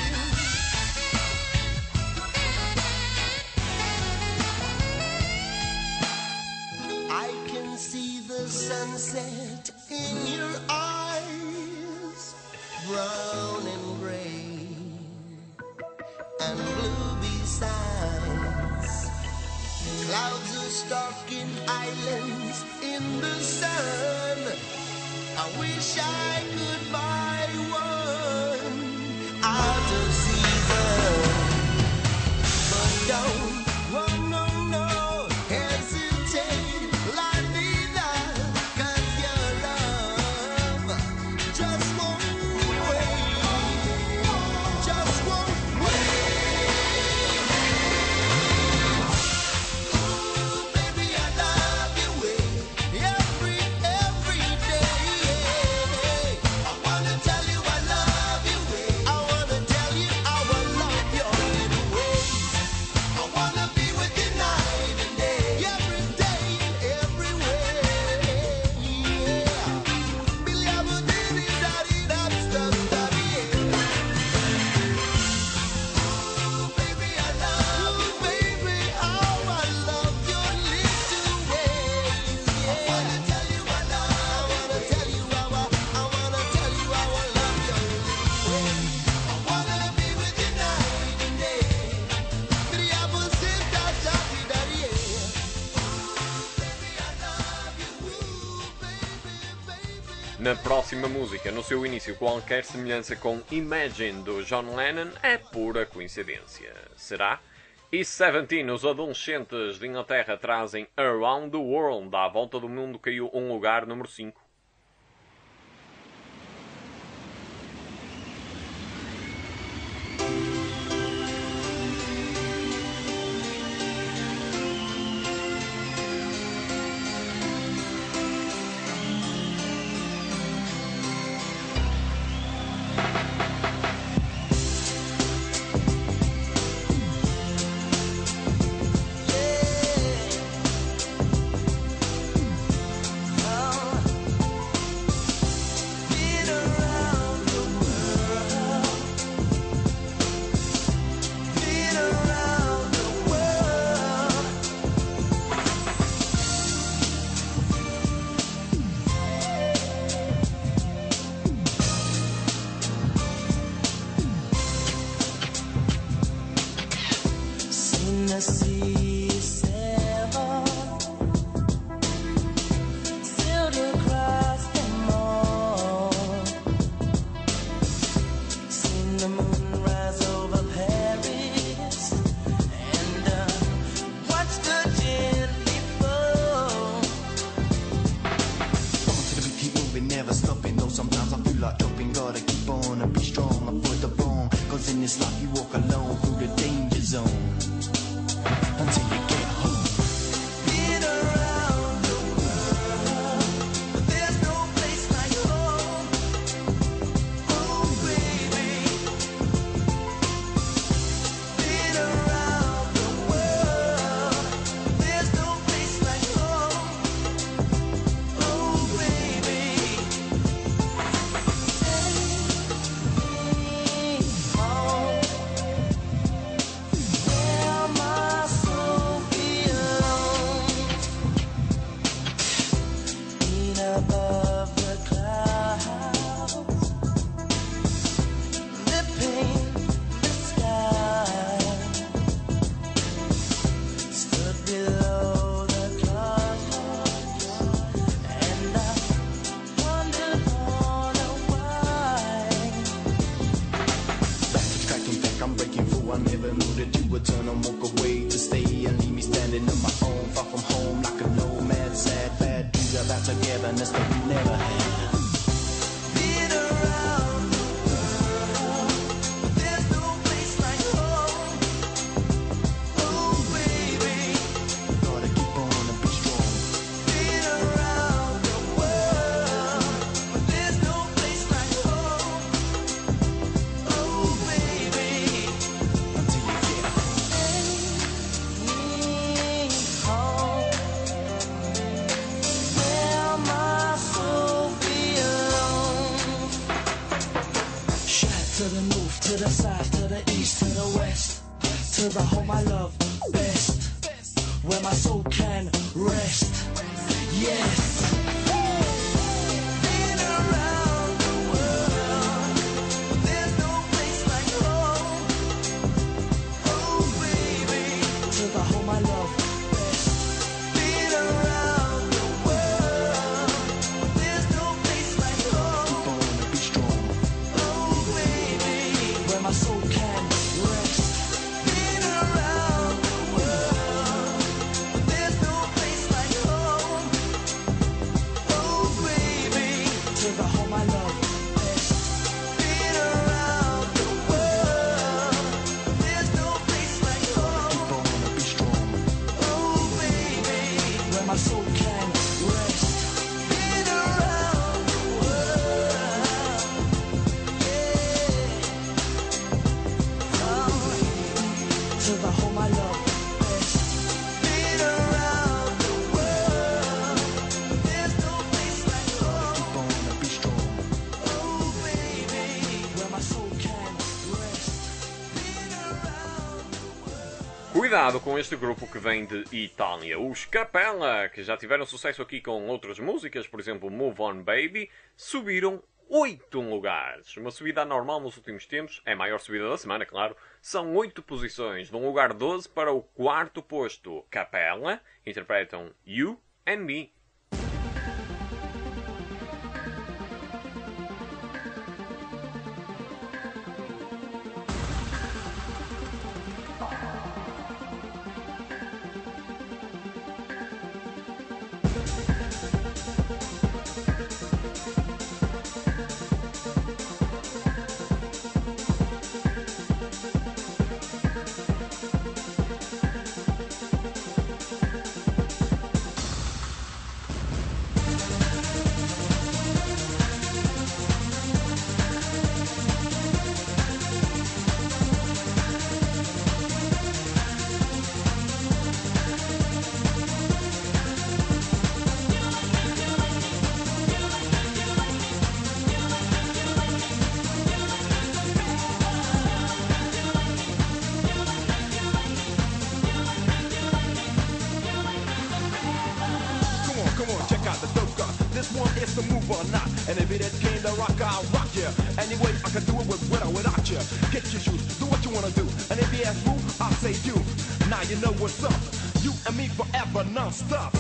I can see the sunset in your eyes, brown and gray and blue besides. Clouds are stalking islands in the sun. I wish I could buy one out of season. But don't, oh no, no, hesitate, la-di-da, 'cause your love just won't wait, just won't wait. Ooh, baby, I love your way every day. I wanna tell you I love your way. I wanna tell you I will love your little ways. I wanna be with you night and day, every day and everywhere, yeah. Billy, I will do it, daddy, that's the daddy, yeah. Ooh, baby, I love you, baby, how I love your little ways, yeah. I wanna tell you I tell you how I wanna tell you how I love your little ways. I wanna be with you night and day. Billy, I will sing that daddy, daddy, yeah. Baby, I love you, baby. Na próxima música, no seu início, qualquer semelhança com Imagine do John Lennon é pura coincidência. Será? E 17, os adolescentes de Inglaterra trazem Around the World, à volta do mundo caiu um lugar, número 5. never stopping, though sometimes I feel like dropping. Gotta keep on and be strong and for the bone. Cause in this life you walk alone through the danger zone until you get home. Been around the world, but there's no place like home. Oh baby. Been around the world, there's no place like home. Oh baby. Home, where my soul belongs, in above the clouds, that paint the sky, stood below the clouds, and I wondered all the while. Backwards cracking back, I'm breaking through. I never knew that you would turn and walk away to stay and leave me standing on my own, far from home, like a nomad, sad, bad dreams about togetherness that we never had. Been around the world, but there's no place like home. Oh baby, gotta keep on and be strong. Been around the world, but there's no place like home. Oh baby, until you get home, where my soul belongs. Shout to the north, to the south, to the east, to the west, to the home I love best, where my soul can rest. Yes. Been around the world, there's no place like home. Oh baby, to the home I love best. Been around the world, there's no place like home. Keep on and be strong. Oh baby, where my soul can rest. Been around the world, there's no place like home. Oh baby, to the home I love best. Been around the world, there's no place like home. Keep on and be strong. Oh baby, where my soul can rest. Been around the world, yeah. Oh, to the home I love best. Been around the world, there's no place like home. Keep on and be strong. Oh baby, where my soul can rest. Been around the world. Cuidado com este grupo que vem de Itália, os Capella, que já tiveram sucesso aqui com outras músicas, por exemplo, Move On Baby, subiram 8 lugares. Uma subida anormal nos últimos tempos, é a maior subida da semana, claro. São 8 posições, de um lugar 12 para o 4º posto. Capella interpretam You and Me. to move or not. And if it came to rock, I'll rock you. Anyway, I can do it with or without you. Get your shoes, do what you wanna do. And if you ask who, I'll say you. Now you know what's up. You and me forever, non-stop.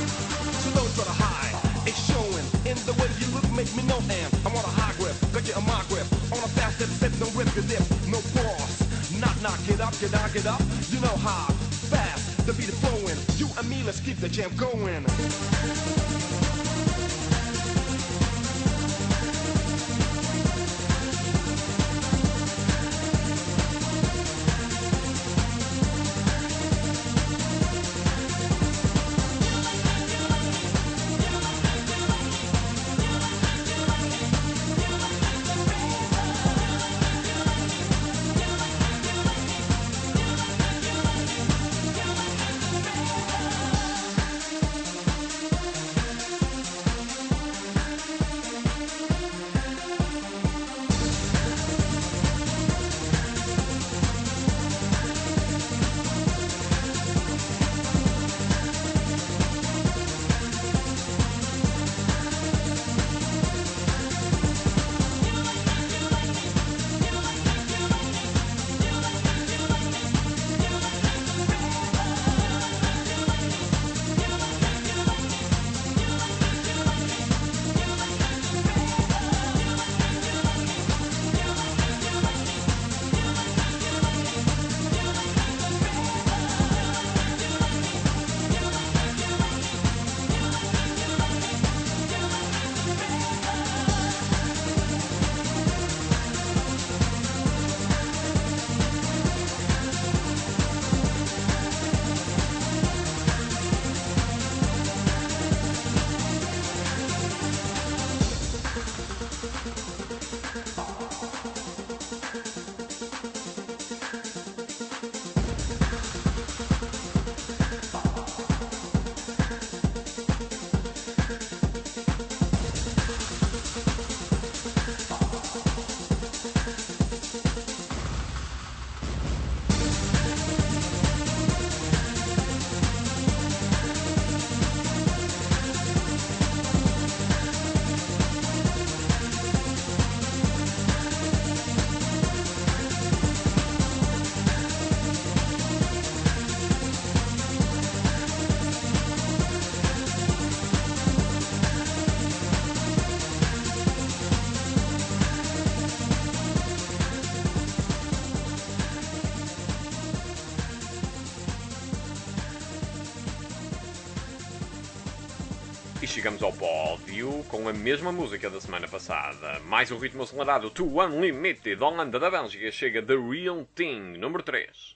So those are the high. It's showing in the way you look, make me know, and I'm on a high grip. Got you in my get up, get up. You know how fast the beat is flowing. You and me, let's keep the jam going. E chegamos ao pódio com a mesma música da semana passada. Mais um ritmo acelerado, To Unlimited, Holanda da Bélgica, chega The Real Thing, número 3.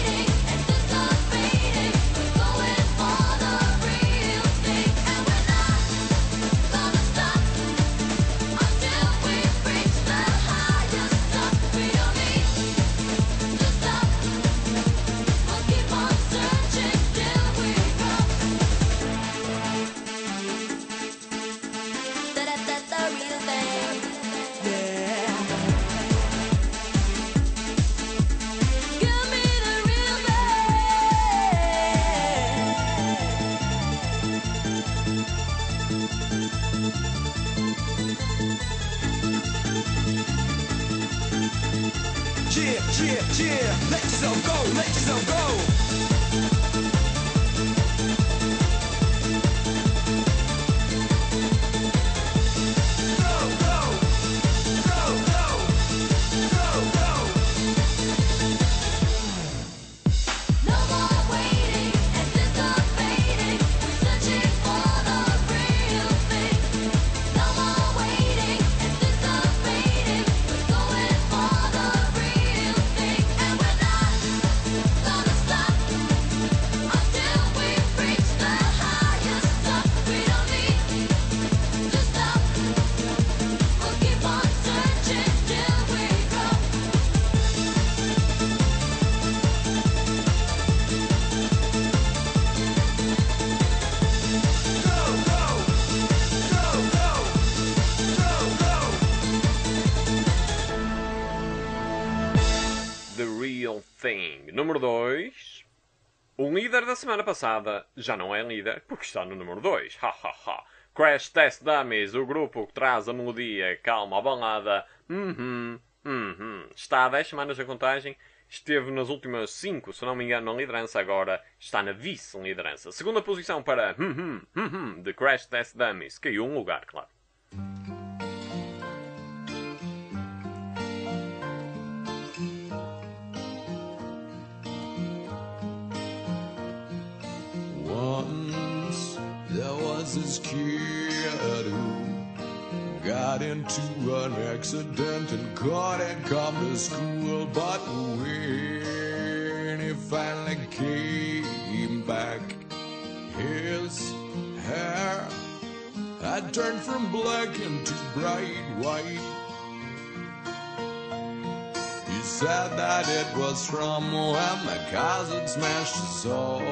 We're Yeah, let yourself go, let yourself go. Número 2. O líder da semana passada já não é líder porque está no número 2. Crash Test Dummies, o grupo que traz a melodia calma à balada. Está há 10 semanas na contagem. Esteve nas últimas 5, se não me engano, na liderança. Agora está na vice-liderança. Segunda posição para de Crash Test Dummies. Caiu um lugar, claro. Once there was this kid who got into an accident and couldn't come to school. But when he finally came back, his hair had turned from black into bright white. He said that it was from when the cars had smashed his soul.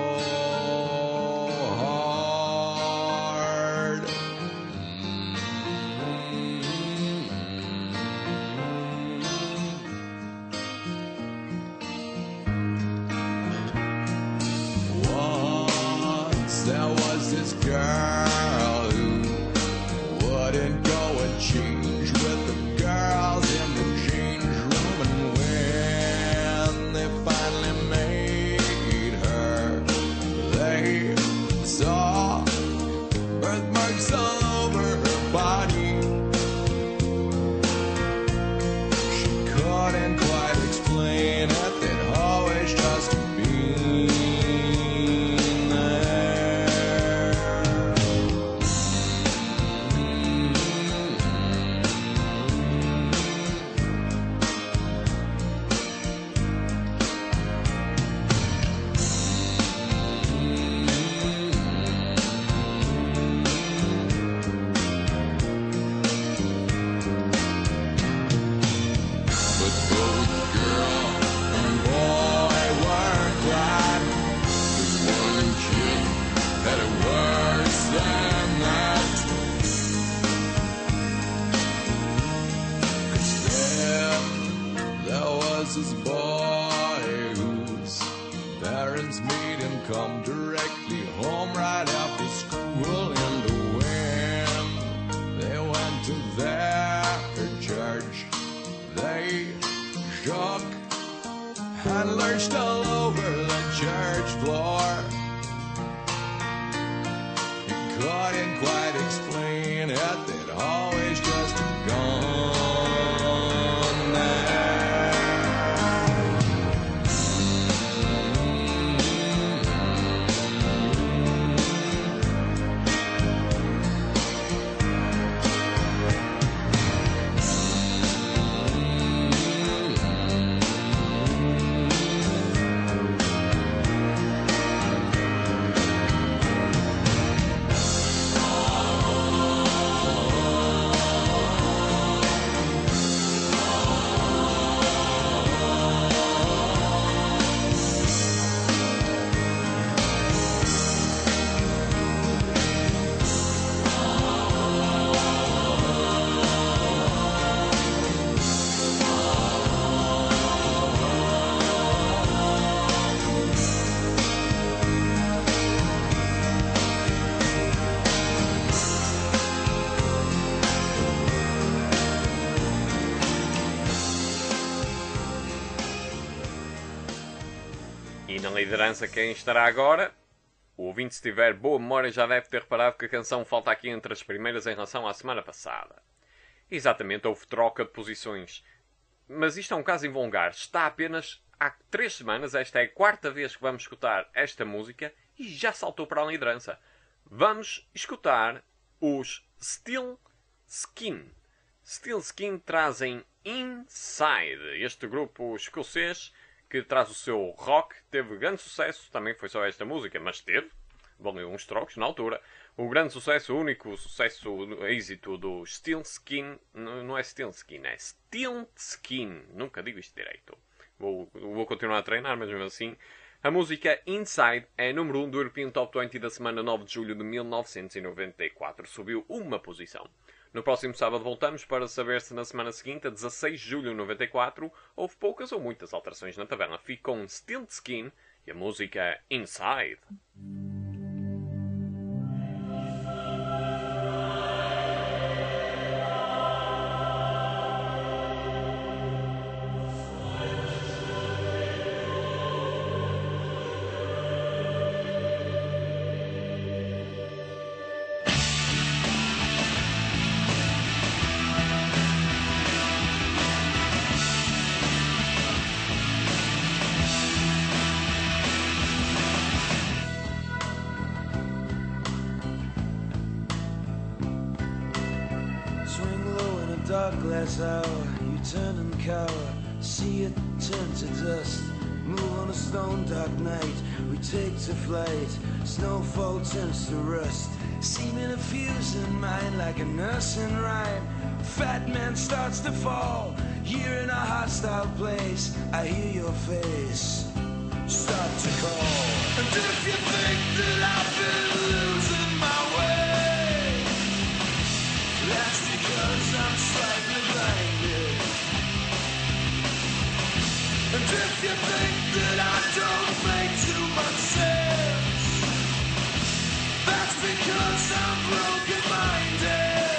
Girl who wouldn't go and change with the girls in the change room, and when they finally made her, they saw birthmarks all over her body. She couldn't quite explain it, they'd always just been this boy whose parents made him come directly home right after school, and when they went to their church, they shook and lurched all over the church floor. He couldn't quite explain it, they'd always just gone there. E na liderança quem estará agora? O ouvinte, se tiver boa memória, já deve ter reparado que a canção falta aqui entre as primeiras em relação à semana passada. Exatamente, houve troca de posições. Mas isto é um caso invulgar. Está apenas há 3 semanas, esta é a 4ª vez que vamos escutar esta música e já saltou para a liderança. Vamos escutar os Steel Skin. Steel Skin trazem Inside, este grupo escocês que traz o seu rock, teve grande sucesso, também foi só esta música, mas teve, valeu uns trocos na altura. O grande sucesso, o único sucesso, o êxito do Steel Skin, não é Steel Skin, é Steel Skin, nunca digo isto direito. Vou continuar a treinar, mas mesmo assim. A música Inside é número 1 do European Top 20 da semana 9 de julho de 1994, subiu uma posição. No próximo sábado voltamos para saber se na semana seguinte, a 16 de julho de 94, houve poucas ou muitas alterações na taverna. Fique com Steel Skin e a música Inside. Dark glass hour, you turn and cower, see it turn to dust. Move on a stone dark night, we take to flight, snowfall turns to rust. Seeming a fuse in mind like a nursing rhyme. Fat man starts to fall, here in a hostile place, I hear your face start to call. And if you think that I've been losing my way, that's because I'm slightly blinded. And if you think that I don't make too much sense, that's because I'm broken-minded.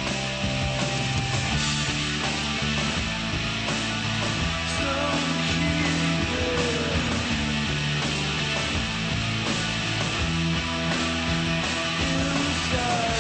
So keep it inside.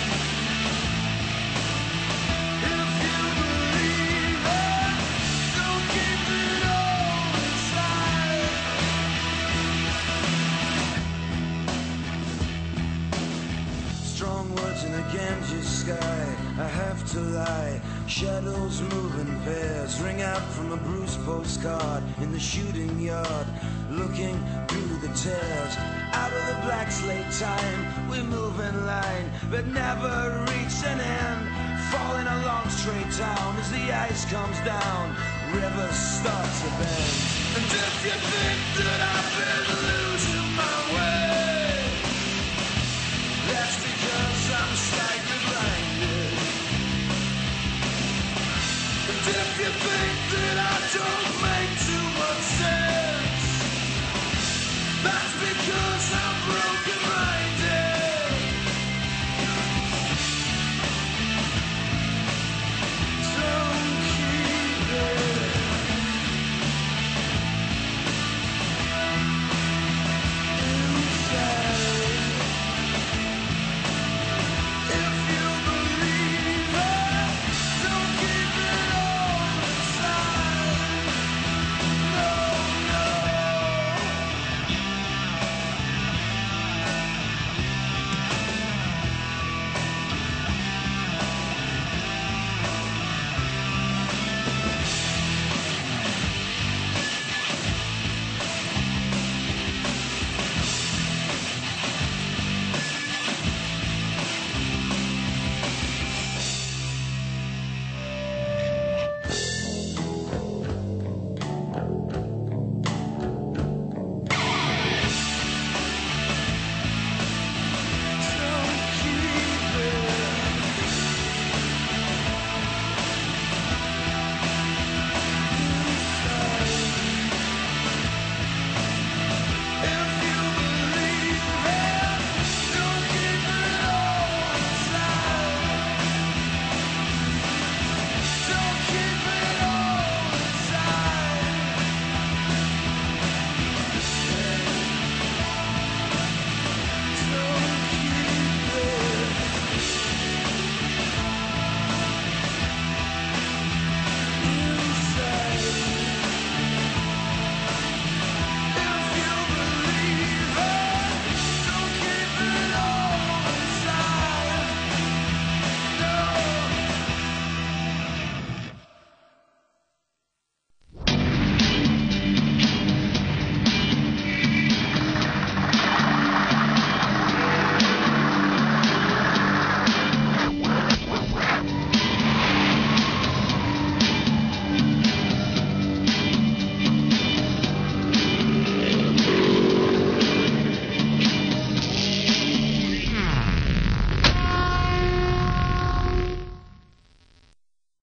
Ganges sky, I have to lie. Shadows move in pairs, ring out from a bruised postcard in the shooting yard, looking through the tears. Out of the black slate time, we move in line, but never reach an end. Falling along straight down as the ice comes down, rivers start to bend. And if you think that I've been losing my way, that's because I'm slightly blinded. And if you think that I don't make too much sense, that's because I'm broken-minded.